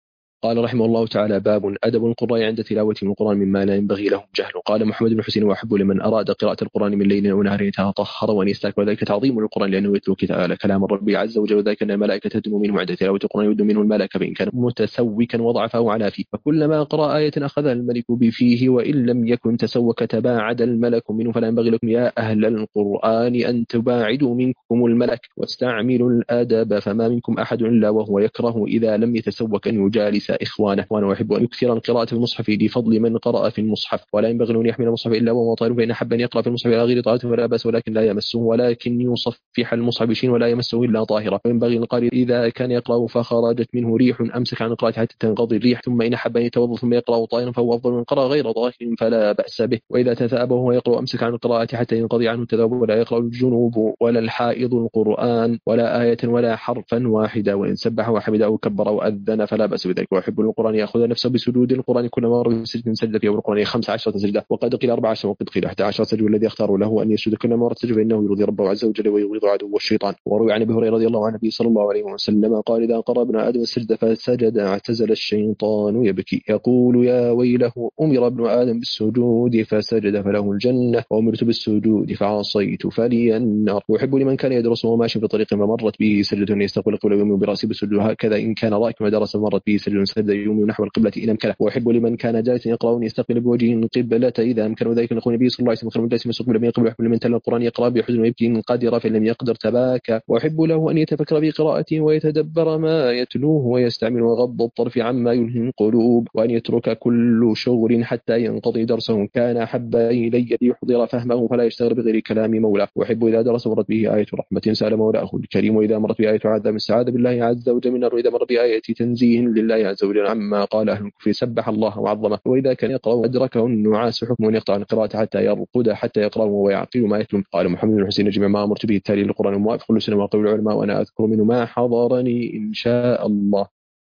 قال رحمه الله تعالى: باب أدب القراء عند تلاوتهم القرآن مما لا ينبغي لهم جهل. قال محمد بن حسين: وأحب لمن أراد قراءة القرآن من ليل أو نهار يتطهر وأن يستاك، وذلك تعظيم للقرآن لأنه يتلو كلام الرب عز وجل، وذلك أن الملائكة تدنو منه عند تلاوة القرآن، يدنو منه الملائكة فإن كان متسوكا وضعفه على فيه، فكلما قرأ آية أخذها الملك بفيه، وإن لم يكن تسوك تباعد الملك منه. فلا ينبغي لكم يا أهل القرآن أن تباعدوا منكم الملك واستعملوا الأدب، فما منكم أحد إلا وهو يكره إذا لم يتسوك أن يجالس إخوانه. وأنا أحب أن يكثر القراءة في المصحف لفضل من قرأ في المصحف، ولا ينبغي أن يحمل المصحف إلا وهو طالب، فإن أحب أن يقرأ في المصحف على غير طاعته فلا بأس، ولكن لا يمسه، ولكن يصفح المصحف بشيء ولا يمسه إلا طاهرة. وينبغي للقارئ إذا كان يقرأ فخرجت منه ريح أمسك عن القراءة حتى تنقضي الريح، ثم إن أحب أن يتوضأ ثم يقرأ طاهرا فهو أفضل من قرأ غير طاهر فلا بأس به. وإذا تثاءب وهو يقرأ أمسك عن القراءة حتى ينقضي عنه التذوب، ولا يقرأ الجنوب ولا الحائض القرآن ولا آية ولا حرفا واحدا، وإن سبح وحمد أو كبر أو أذن فلا بأس بذلك. ويحب القرآن يأخذ نفسه بسجود القرآن كل مرة بسجد سجدة في القرآن 15 سجدة، وقد قيل 14 وقد قيل 11 سجدة، والذي اختار له أن يسجد كل مرة سجد فإنه يرضي ربه عز وجل ويغيظ عدوه الشيطان. وروي عن أبي هريرة رضي الله عن النبي صلى الله عليه وسلم قال: إذا قرأ ابن آدم السجد فسجد اعتزل الشيطان يبكي يقول: يا ويله، أمر ابن آدم بالسجود فسجد فله الجنة، وأمرت بالسجود فعصيت فلي النار. ويحب لمن كان يدرس وهو ماشي في طريق فمرت به سجدة يستقبل قبل يوم برأسه بالسجود، هكذا إن كان راكبا درس مرت به سجد سجد يوم نحو القبلة إن أمكنه. ويحب لمن كان جالسا يقرأ أن يستقبل بوجهه القبلة إذا أمكن، وذلك يقول النبي صلى الله عليه وسلم: خير من جالس يستقبل من قبل. ويحب لمن تلا القرآن يقرأ بحزن ويبكي إن قدر، فإن لم يقدر تباكى. ويحب له أن يتفكر في قراءته ويتدبر ما يتلوه ويستعمل غض الطرف عما يلهي القلوب، وأن يترك كل شغل حتى ينقضي درسه. كان أحب إلي ليحضر فهمه فلا يشتغل بغير كلام مولاه. ويحب إذا درس مرت به آية رحمة سأل مولاه الكريم، وإذا مرت به آية عذاب استعاذ بالله عز وجل من النار، وإذا مر بآية تنزيه لله عز وجل عما قال أهل الكفر سبح الله وعظمه. وإذا كان يقرأ أدركه النعاس حكم أن يقطع القراءة حتى يرقد حتى يقرأ ويعقل ما يتلو. قال محمد بن حسين: جميع ما أمرت به التالي للقرآن الموافق لسنة وقول العلماء، وأنا أذكر منه ما حضرني إن شاء الله.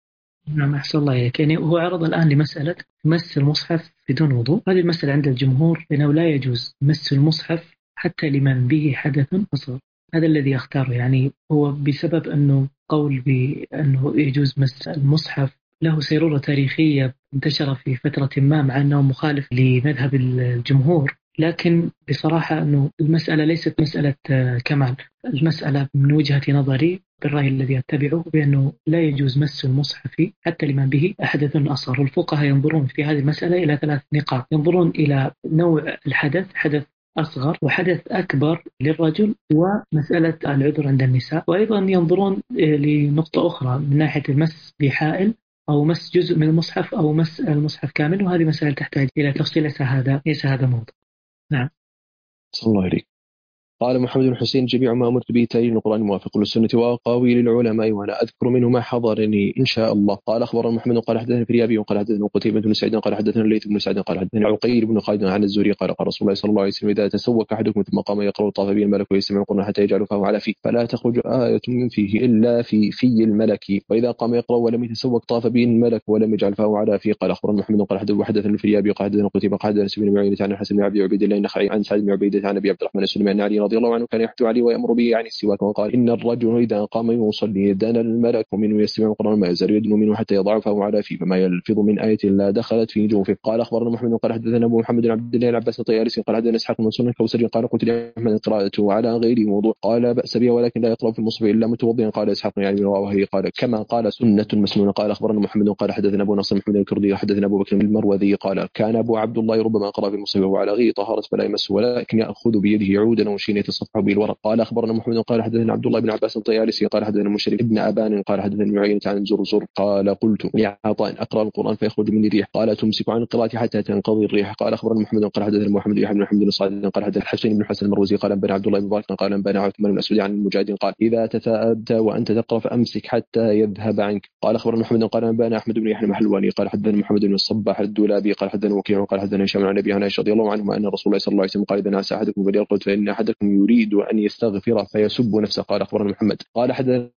نعم، أحسن الله إليك. يعني هو عرض الآن لمسألة مس المصحف بدون وضوء. هذه المسألة عند الجمهور أنه لا يجوز مس المصحف حتى لمن به حدث أصغر. هذا الذي أختاره، يعني هو بسبب أنه قول بأنه يجوز مس المصحف له سيرورة تاريخية انتشر في فترة ما، مع أنه مخالف لمذهب الجمهور. لكن بصراحة أنه المسألة ليست مسألة كمال. المسألة من وجهة نظري بالرأي الذي أتبعه بأنه لا يجوز مس المصحف حتى لمن به حدث أصغر. الفقهاء ينظرون في هذه المسألة إلى 3 نقاط: ينظرون إلى نوع الحدث، حدث أصغر وحدث أكبر للرجل، ومسألة العذر عند النساء، وأيضا ينظرون لنقطة أخرى من ناحية المس بحائل أو مس جزء من المصحف أو مس المصحف كامل، وهذه مسألة تحتاج إلى تفصيل، ليس هذا موضوع. نعم. صلى الله عليك. قال محمد بن حسين: جميع ما أمرت به تأويل القرآن موافق للسنة وأقاويل العلماء، وأنا أذكر منه ما حضرني إن شاء الله. قال أخبرنا محمد قال حدثنا فريابي قال حدثنا قتيبة بن سعيد قال حدثنا الليث بن سعد قال حدثنا عقيل بن خالد عن الزهري قال قال رسول الله صلى الله عليه وسلم: إذا تسوك أحدكم ثم قام يقرأ طاف به الملك ويستمع القرآن حتى يجعل فاه على فيه، فلا تخرج آية من فيه إلا في الملك، وإذا قام يقرأ ولم يتسوك طاف به الملك ولم يجعل فاه على فيه. قال أخبرنا محمد قال حدثنا فريابي قال حدثنا قتيبة قال حدثنا بن معينة عن الحسن بن عبيد الله النخعي عن سعد بن عبيدة عن أبي عبد الرحمن السلمي عن علي رضي الله عنه كان يحث علي ويأمر به عن السواك، وقال: إن الرجل إذا قام يصلي دنا الملك منه يستمع القرآن ما يزال يدنو منه حتى يضع فاه على فيه، فما يلفظ من آية لا دخلت في جوفه. قال أخبرنا محمد قال حدثنا أبو محمد بن عبد الله العباس الطيالسي قال حدثنا إسحاق بن منصور الكوسري قال قلت لأحمد: قراءته على غير موضوع. قال: بأس بها ولكن لا يقرأ في المصحف إلا متوضئا. قال إسحاق يعني وهي قال كما قال سنة مسنونة. قال أخبرنا محمد قال حدثنا أبو نصر محمد الكردي حدثنا أبو بكر المروذي قال: كان أبو عبد الله ربما قرأ في المصحف وهو على غير طهارة فلا يمس، ولكن يأخذ بيده عودا وشين يتصفح به الورق. قال أخبرنا محمد قال حدثنا عبد الله بن عباس الطيالسي قال حدثنا مشرف ابن أبان قال حدثنا معينة عن زرزر قال: قلت لعطاء: أقرأ القرآن فيخرج مني الريح؟ قال: تمسك عن القراءة حتى تنقضي الريح. قال أخبرنا محمد قال حدثنا محمد بن حمد الصادق قال حدثنا الحسين بن حسن المروزي قال بن عبد الله بن مبارك قال بن عثمان بن الأسود عن المجاهد قال: إذا تثاءبت وأنت تقرأ فأمسك حتى يذهب عنك. قال أخبرنا محمد قال بن أحمد بن يحيى المحلواني قال حدثنا محمد بن الصباح الدولابي قال حدثنا وكيع قال حدثنا هشام عن أبي عائشة رضي الله عنه أن رسول الله صلى الله عليه وسلم قال: إذا نعس أحدكم فليرقد فإن أحدكم يريد أن يستغفر فيسب نفسه. قال أخبرنا محمد قال حدثنا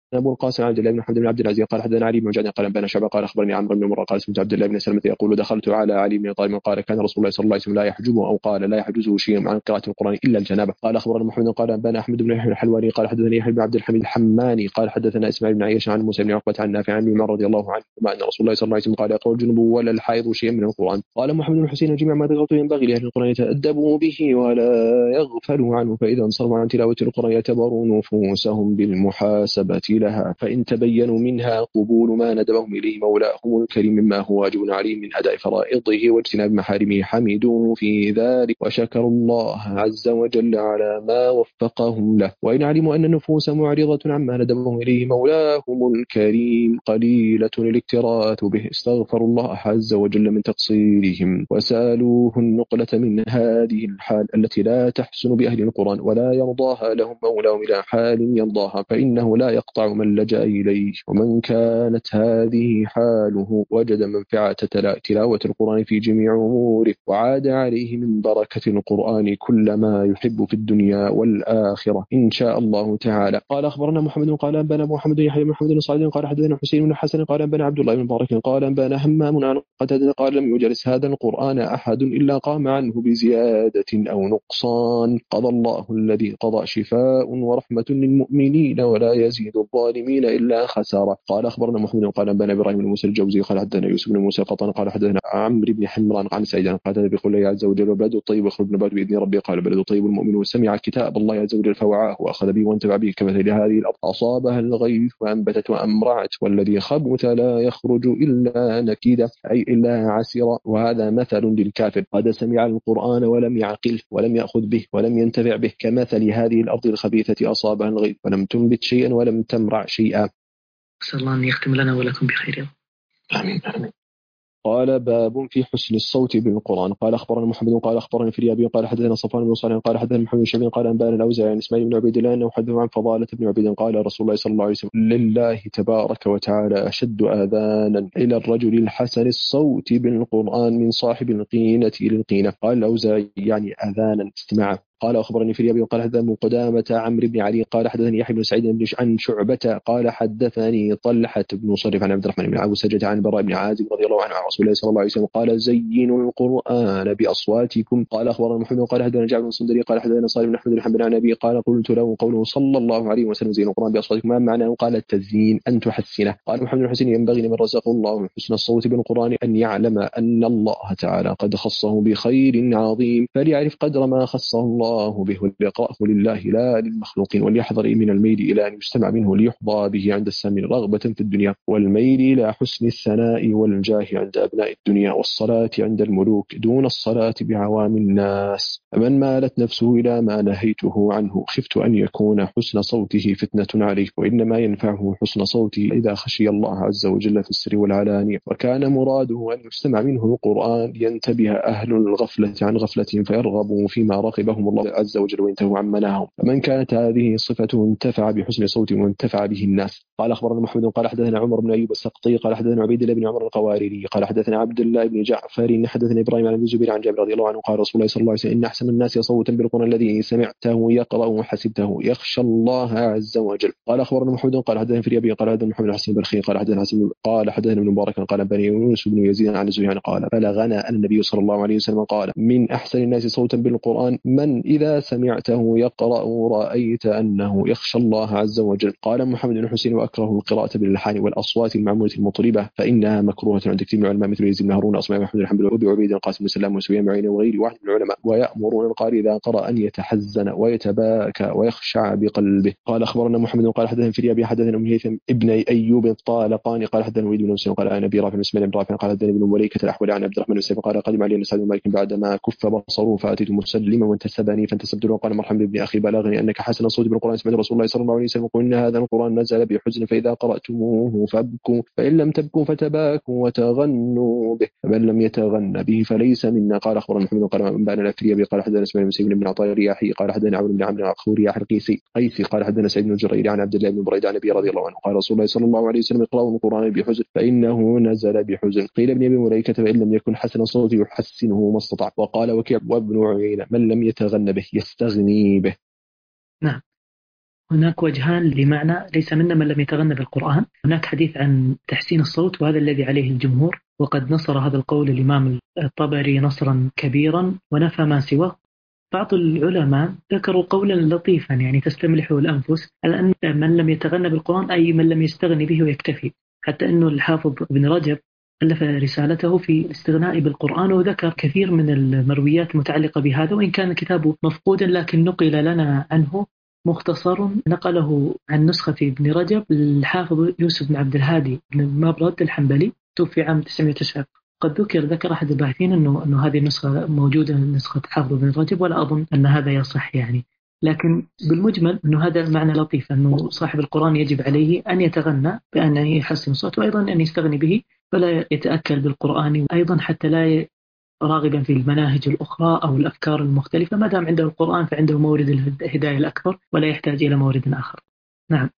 أبو القاسم عبد الله بن محمد بن عبد العزيز قال حدثنا علي بن جعد قال أنبانا شعبة قال أخبرني عمرو بن مرة قال سمعت عبد الله بن سلمة يقول دخلت على علي بن طالب قال كان رسول الله صلى الله عليه وسلم لا يحجبه أو قال لا يحجزه شيء عن قراءة القرآن إلا الجنابة. قال أخبرنا محمد قال أنبانا أحمد بن يحيى الحلواني قال حدثني يحيى بن عبد الحميد الحماني قال حدثنا إسماعيل بن عياش عن موسى بن عقبة عن نافع عن عمر رضي الله عنه أن رسول الله صلى الله عليه وسلم قال يقول الجنب ولا الحائض شيئا من القرآن. قال محمد بن حسين جميع ما ذكرته ينبغي لأهل القرآن يتأدبوا به ولا يغفلوا عنه فإذا انصرفوا عن تلاوة القرآن يعتبروا نفوسهم بالمحاسبة لها فإن تبينوا منها قبول ما ندبهم إليه مولاهم الكريم مما هو واجب عليهم من أداء فرائضه واجتناب محارمه حمدوه في ذلك وشكروا الله عز وجل على ما وفقهم له. وإن علموا أن النفوس معرضة عما ندبهم إليه مولاهم الكريم قليلة الاكتراث به استغفروا الله عز وجل من تقصيرهم وسألوه النقلة من هذه الحال التي لا تحسن بأهل القرآن ولا يرضاها لهم مولاهم إلى حال يرضاها فإنه لا يقطع من لجأ إليه ومن كانت هذه حاله وجد منفعة تلاوة القرآن في جميع أموره وعاد عليه من بركة القرآن كل ما يحب في الدنيا والآخرة إن شاء الله تعالى. قال أخبرنا محمد قال أنبانا محمد يحيى بن محمد الصعيدي قال حدثنا حسين بن حسن قال أنبانا عبد الله بن مبارك قال أنبانا همام عن قتادة قال لم يجلس هذا القرآن أحد إلا قام عنه بزيادة أو نقصان قضى الله الذي قضى شفاء ورحمة للمؤمنين ولا يزيد الظالمين إلا خسارة. قال أخبرنا محمد قال أنبانا إبراهيم بن موسى الجوزي قال حدثنا يوسف بن موسى قطان قال حدثنا عمرو بن حمران عن سعيد قال بقول الله عز وجل وبلد الطيب يخرج نبات بإذن ربي قال بلد الطيب المؤمن وسمع كتاب الله عز وجل فوعاه وأخذ به وانتبع به كمثل هذه الأرض أصابها الغيث وأنبتت وأمرعت والذي خبث لا يخرج إلا نكيدا أي إلا عسيرا وهذا مثل للكافر قد سمع القرآن ولم يعقل ولم يأخذ به ولم ينتفع به كمثل هذه الأرض الخبيثة أصابها الغيث ولم تنبت شيئا ولم تمرع شيئا. أسأل الله أن يختم لنا ولكم بخير. آمين آمين. قال باب في حسن الصوت بالقرآن. قال أخبرنا محمد قال أخبرني فريابي قال حدثنا صفوان بن صالح قال حدثنا محمد بن شبيب قال أنبانا الأوزاعي عن إسماعيل بن عبيد الله أنه حدث عن فضالة بن عبيد قال رسول الله صلى الله عليه وسلم لله تبارك وتعالى أشد آذانا إلى الرجل الحسن الصوت بالقرآن من صاحب القينة للقينة. قال الأوزاعي يعني آذانا استماعا. قال أخبرني فريابي قال حدثنا قدامة عمرو بن علي قال حدثني يحيى بن سعيد عن شعبة قال حدثني طلحة بن صرف عن عبد الرحمن بن عوف سجد عن براء بن عازب رضي الله عنه عن رسول الله صلى الله عليه وسلم قال زينوا القرآن بأصواتكم. قال أخبرنا محمد قال حدثنا جعفر بن صندري قال حدثنا صالح بن أحمد بن حنبل عن أبي قال قلت له قوله صلى الله عليه وسلم زينوا القرآن بأصواتكم ما معناه؟ قال التزيين أن تحسنه. قال محمد بن حسين ينبغي لمن رزقه الله من حسن الصوت بالقرآن أن يعلم أن الله تعالى قد خصه بخير عظيم فليعرف قدر ما خصه الله به لقاءه لله لا للمخلوقين وليحذر من الميل إلى أن يستمع منه ليحظى به عند السامع رغبة في الدنيا والميل إلى حسن الثناء والجاه عند أبناء الدنيا والصلاة عند الملوك دون الصلاة بعوام الناس. فمن مالت نفسه إلى ما نهيته عنه خفت أن يكون حسن صوته فتنة عليه وإنما ينفعه حسن صوته إذا خشي الله عز وجل في السر والعلانية وكان مراده أن يستمع منه القرآن ينتبه أهل الغفلة عن غفلتهم فيرغبوا فيما رغبهم الله عز وجل وينتهوا عن مناهم. فمن كانت هذه صفته انتفع بحسن صوته وانتفع به الناس. قال أخبرنا محمد قال حدثنا عمر بن أيوب السقطي قال حدثنا عبيد الله بن عمر القواريري قال حدثنا عبد الله بن جعفر حدثنا إبراهيم عن الزبير عن جابر رضي الله عنه قال رسول الله صلى الله عليه وسلم إن أحسن الناس صوتا بالقرآن الذي سمعته يقرأ وحسبته يخشى الله عز وجل. قال أخبرنا محمد قال حدثنا في أبي قال حدثنا محمد حسين برخي قال حدثنا حسين قال حدثنا ابن مبارك قال بني يونس بن يزيد عن الزهري قال بلغنا أن النبي صلى الله عليه وسلم قال من أحسن الناس صوتا بالقرآن من إذا سمعته يقرأ رأيت أنه يخشى الله عز وجل. قال محمد بن حسين وأكره القراءة باللحان والأصوات المعمولة المطربة فإنها مكروهة عند كثير من العلماء مثل يزيد بن هارون أصمع محمد بن حنبل وأبي عبيد القاسم بن سلام وسفيان بن عيينة وغير واحد من العلماء ويأمرون القارئ إذا قرأ أن يتحزن ويتباكى ويخشع بقلبه. قال أخبرنا محمد قال حدثنا في ريابي حدثنا أم هيثم ابن أيوب الطالقاني قال حدثنا وليد بن مسلم قال أنا أبي رافع بن اسماعيل بن رافع قال حدثنا ابن مليكة الأحول عن عبد الرحمن بن سيف قال قدم علي سعد بن مالك بعدما كف بصره فأتيت مسلما وانتسبني فانتسبت له قال مرحبا بابن أخي بلغني أنك حسن الصوت بالقرآن سمعت رسول الله صلى الله عليه وسلم يقول إن هذا القرآن نزل بحزن فإذا قرأتموه فابكوا فإن لم تبكوا فتباكوا وتغنوا به فمن لم يتغن به فليس منا. قال أخبرنا محمد قال أنبأنا الأفريابي قال حدثنا اسماعيل بن سيف بن عطاء الرياحي قال حدثنا عمرو بن عمرو الخوري القيسي قال حدثنا سعيد بن جرير عن عبد الله بن بريدة عن أبي رضي الله عنه قال رسول الله صلى الله عليه وسلم اقرأوا القرآن بحزن فإنه نزل بحزن. قيل ابن أبي مليكة فإن لم يكن حسن الصوت يحسنه ما استطاع. وقال وكيع وابن عيينة من لم يتغن به يستغني به. نعم. هناك وجهان لمعنى ليس منا من لم يتغنى بالقرآن. هناك حديث عن تحسين الصوت وهذا الذي عليه الجمهور، وقد نصر هذا القول الإمام الطبري نصرا كبيرا ونفى ما سواه. بعض العلماء ذكروا قولا لطيفا يعني تستملحه الأنفس، على أن من لم يتغنى بالقرآن أي من لم يستغني به ويكتفي. حتى أنه الحافظ ابن رجب ألف رسالته في الاستغناء بالقرآن وذكر كثير من المرويات المتعلقة بهذا، وإن كان كتابه مفقودا لكن نقل لنا عنه مختصر نقله عن نسخة ابن رجب الحافظ يوسف بن عبد الهادي بن المبرد الحنبلي، توفي عام 909. قد ذكر أحد الباحثين أنه هذه النسخة موجودة نسخة حافظ بن رجب، ولا أظن أن هذا يصح يعني. لكن بالمجمل أنه هذا المعنى لطيف، أنه صاحب القرآن يجب عليه أن يتغنى بأن يحسن صوته، وأيضا أن يستغني به فلا يتأكل بالقرآن، أيضا حتى لا راغبا في المناهج الأخرى أو الأفكار المختلفة. ما دام عنده القرآن فعنده مورد الهداية الأكبر ولا يحتاج إلى مورد آخر. نعم.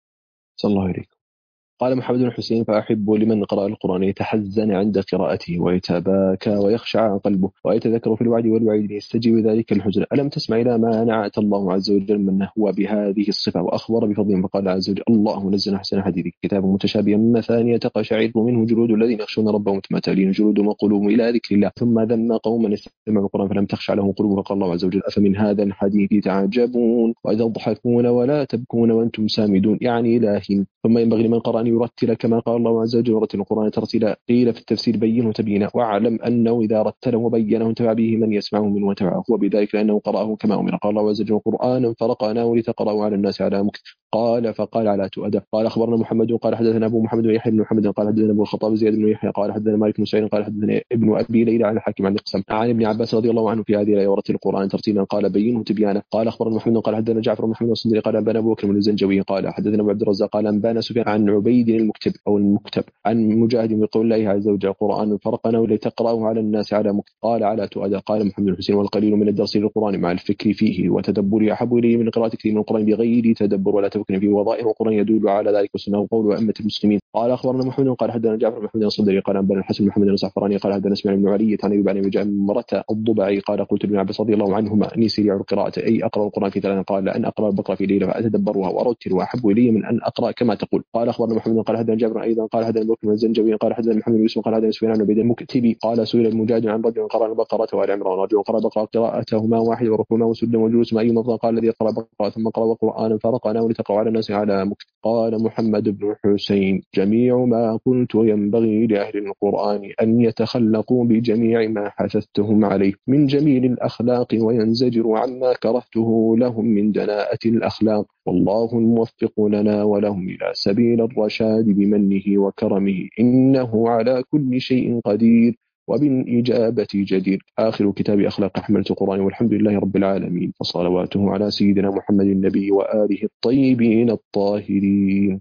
صلى الله عليك. قال محمد بن حسين: فأحب لمن قرأ القرآن يتحزن عند قراءته ويتباكى ويخشع قلبه ويتذكر في الوعد والوعيد ليستجيب ذلك الحزن. ألم تسمع إلى ما نعت الله عز وجل من هو بهذه الصفة وأخبر بفضله، فقال عز وجل: الله نزل أحسن حديث كتاب متشابها مثانية تقشعر منه جلود الذين يخشون ربهم ثم تلين جلودهم وقلوبهم إلى ذكر الله. ثم ذم قوما استمعوا القرآن فلم تخشع لهم قلوبهم، فقال الله عز وجل: أفمن هذا الحديث تعجبون وتضحكون ولا تبكون وأنتم سامدون، يعني إلهي. ثم ينبغي لمن قرأ أن يرتل كما قال الله عز وجل: ورتل القرآن ترتيلا. قيل في التفسير: بينه تبيينا، واعلم أنه إذا رتله وبينه انتفع به من يسمعه منه وتبعه، هو بذلك لأنه قرأه كما أمر. قال الله عز وجل: قرآنا فرقناه لتقرأه على الناس على مكث. قال فقال على تؤدى. قال أخبرنا محمد قال حدثنا أبو محمد ويحيى بن محمد قال حدثنا أبو الخطاب زياد بن يحيى قال حدثنا مالك بن سعيد قال حدثنا ابن أبي ليلى عن الحاكم عن القسم عن ابن عباس رضي الله عنه في هذه الآية: ورتل القرآن ترتيلا. قال بينه تبيانا. قال أخبرنا محمد قال حدثنا جعفر بن محمد الصندري قال أنبانا أبو بكر بن الزنجوي قال حدثنا أبو عبد الرزاق قال أنبانا سفيان عن عبيد المكتب أو المكتب عن مجاهد بقول الله عز وجل: قرآن فرقناه لتقرأه على الناس على مكث. قال على تؤدى. قال محمد الحسين: والقليل من الدرس للقرآن مع الفكر فيه وتدبره أحب إليه من قراءة كثير من القرآن بغير تدبر ولا تفكر فيه، وظائر القرآن يدل على ذلك وسنه قول أئمة المسلمين. قال أخبرنا محمد قال حدثنا جعفر بن محمد الصدري قال أنبانا الحسن بن محمد الزعفراني قال حدثنا اسماعيل بن علي عن أيوب عن جمرة الضبعي قال قلت لابن عباس رضي الله عنهما: إني سريع القراءة أي أقرأ القرآن في ثلاث. قال: لأن أقرأ البقرة في ليلة فأتدبرها وأرتل وأحب إلي من أن أقرأ كما تقول. قال أخبرنا محمد قال حدثنا جابر أيضا قال حدثنا أبو بكر بن الزنجوي قال حدثنا محمد بن يوسف قال حدثنا سفيان بن عبيد المكتبي قال: سئل المجاهد عن رجل قرأ البقرة وآل عمران، رجل قرأ البقرة قراءتهما واحد وركوعهما وسجدا وجلوسهما أيما أفضل؟ قال: الذي قرأ البقرة ثم قرأ قرآنا فرقناه لتقرأ على الناس على مكث. قال محمد بن حسين: جميع ما قلت ينبغي لأهل القرآن أن يتخلقوا بجميع ما حثثتهم عليه من جميل الأخلاق وينزجروا عما كرهته لهم من دناءة الأخلاق، والله الموفق لنا ولهم إلى سبيل الرشاد بمنه وكرمه، إنه على كل شيء قدير وبالإجابة جدير. آخر كتاب أخلاق حملة القرآن، والحمد لله رب العالمين، وصلواته على سيدنا محمد النبي وآله الطيبين الطاهرين.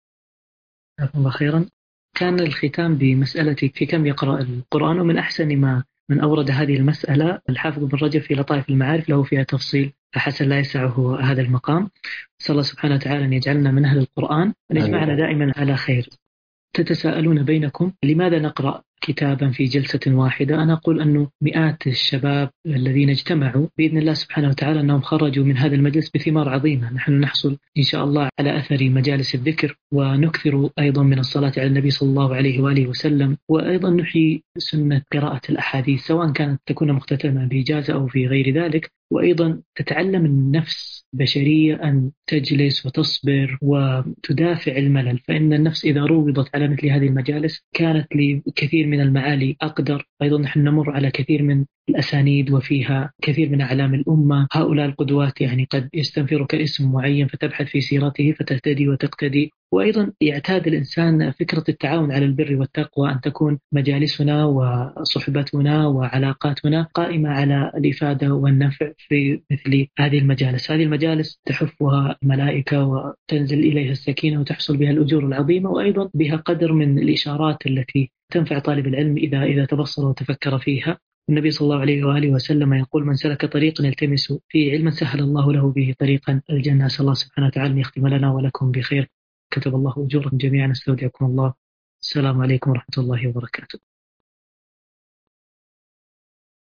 جزاكم الله خيرا. كان الختام بمسألة في كم يقرأ القرآن، ومن أحسن ما من أورد هذه المسألة الحافظ بن رجب في لطائف المعارف، له فيها تفصيل فحسن لا يسعه هذا المقام. نسأل الله سبحانه وتعالى أن يجعلنا من أهل القرآن وأن يجمعنا دائما على خير. تتساءلون بينكم لماذا نقرأ كتابا في جلسة واحدة؟ أنا أقول أنه مئات الشباب الذين اجتمعوا بإذن الله سبحانه وتعالى أنهم خرجوا من هذا المجلس بثمار عظيمة. نحن نحصل إن شاء الله على أثر مجالس الذكر، ونكثر أيضا من الصلاة على النبي صلى الله عليه وآله وسلم، وأيضا نحيي سنة قراءة الأحاديث سواء كانت تكون مختتمة بإجازة أو في غير ذلك. وأيضا تتعلم النفس بشرية أن تجلس وتصبر وتدافع الملل، فإن النفس إذا روضت على مثل هذه المجالس كانت لكثير من المعالي أقدر. أيضا نحن نمر على كثير من الأسانيد وفيها كثير من أعلام الأمة. هؤلاء القدوات يعني قد يستنفرك اسم معين فتبحث في سيرته فتهتدي وتقتدي. وأيضا يعتاد الإنسان فكرة التعاون على البر والتقوى، أن تكون مجالسنا وصحبتنا وعلاقاتنا قائمة على الإفادة والنفع في مثل هذه المجالس. هذه المجالس تحفها الملائكة وتنزل إليها السكينة وتحصل بها الأجور العظيمة، وأيضا بها قدر من الإشارات التي تنفع طالب العلم إذا تبصر وتفكر فيها. النبي صلى الله عليه وآله وسلم يقول: من سلك طريقا يلتمس فيه علما سهل الله له به طريقا الجنة. أسأل الله سبحانه وتعالى أن يختم لنا ولكم بخير. كتب الله أجوركم جميعا. استودعكم الله. السلام عليكم ورحمة الله وبركاته.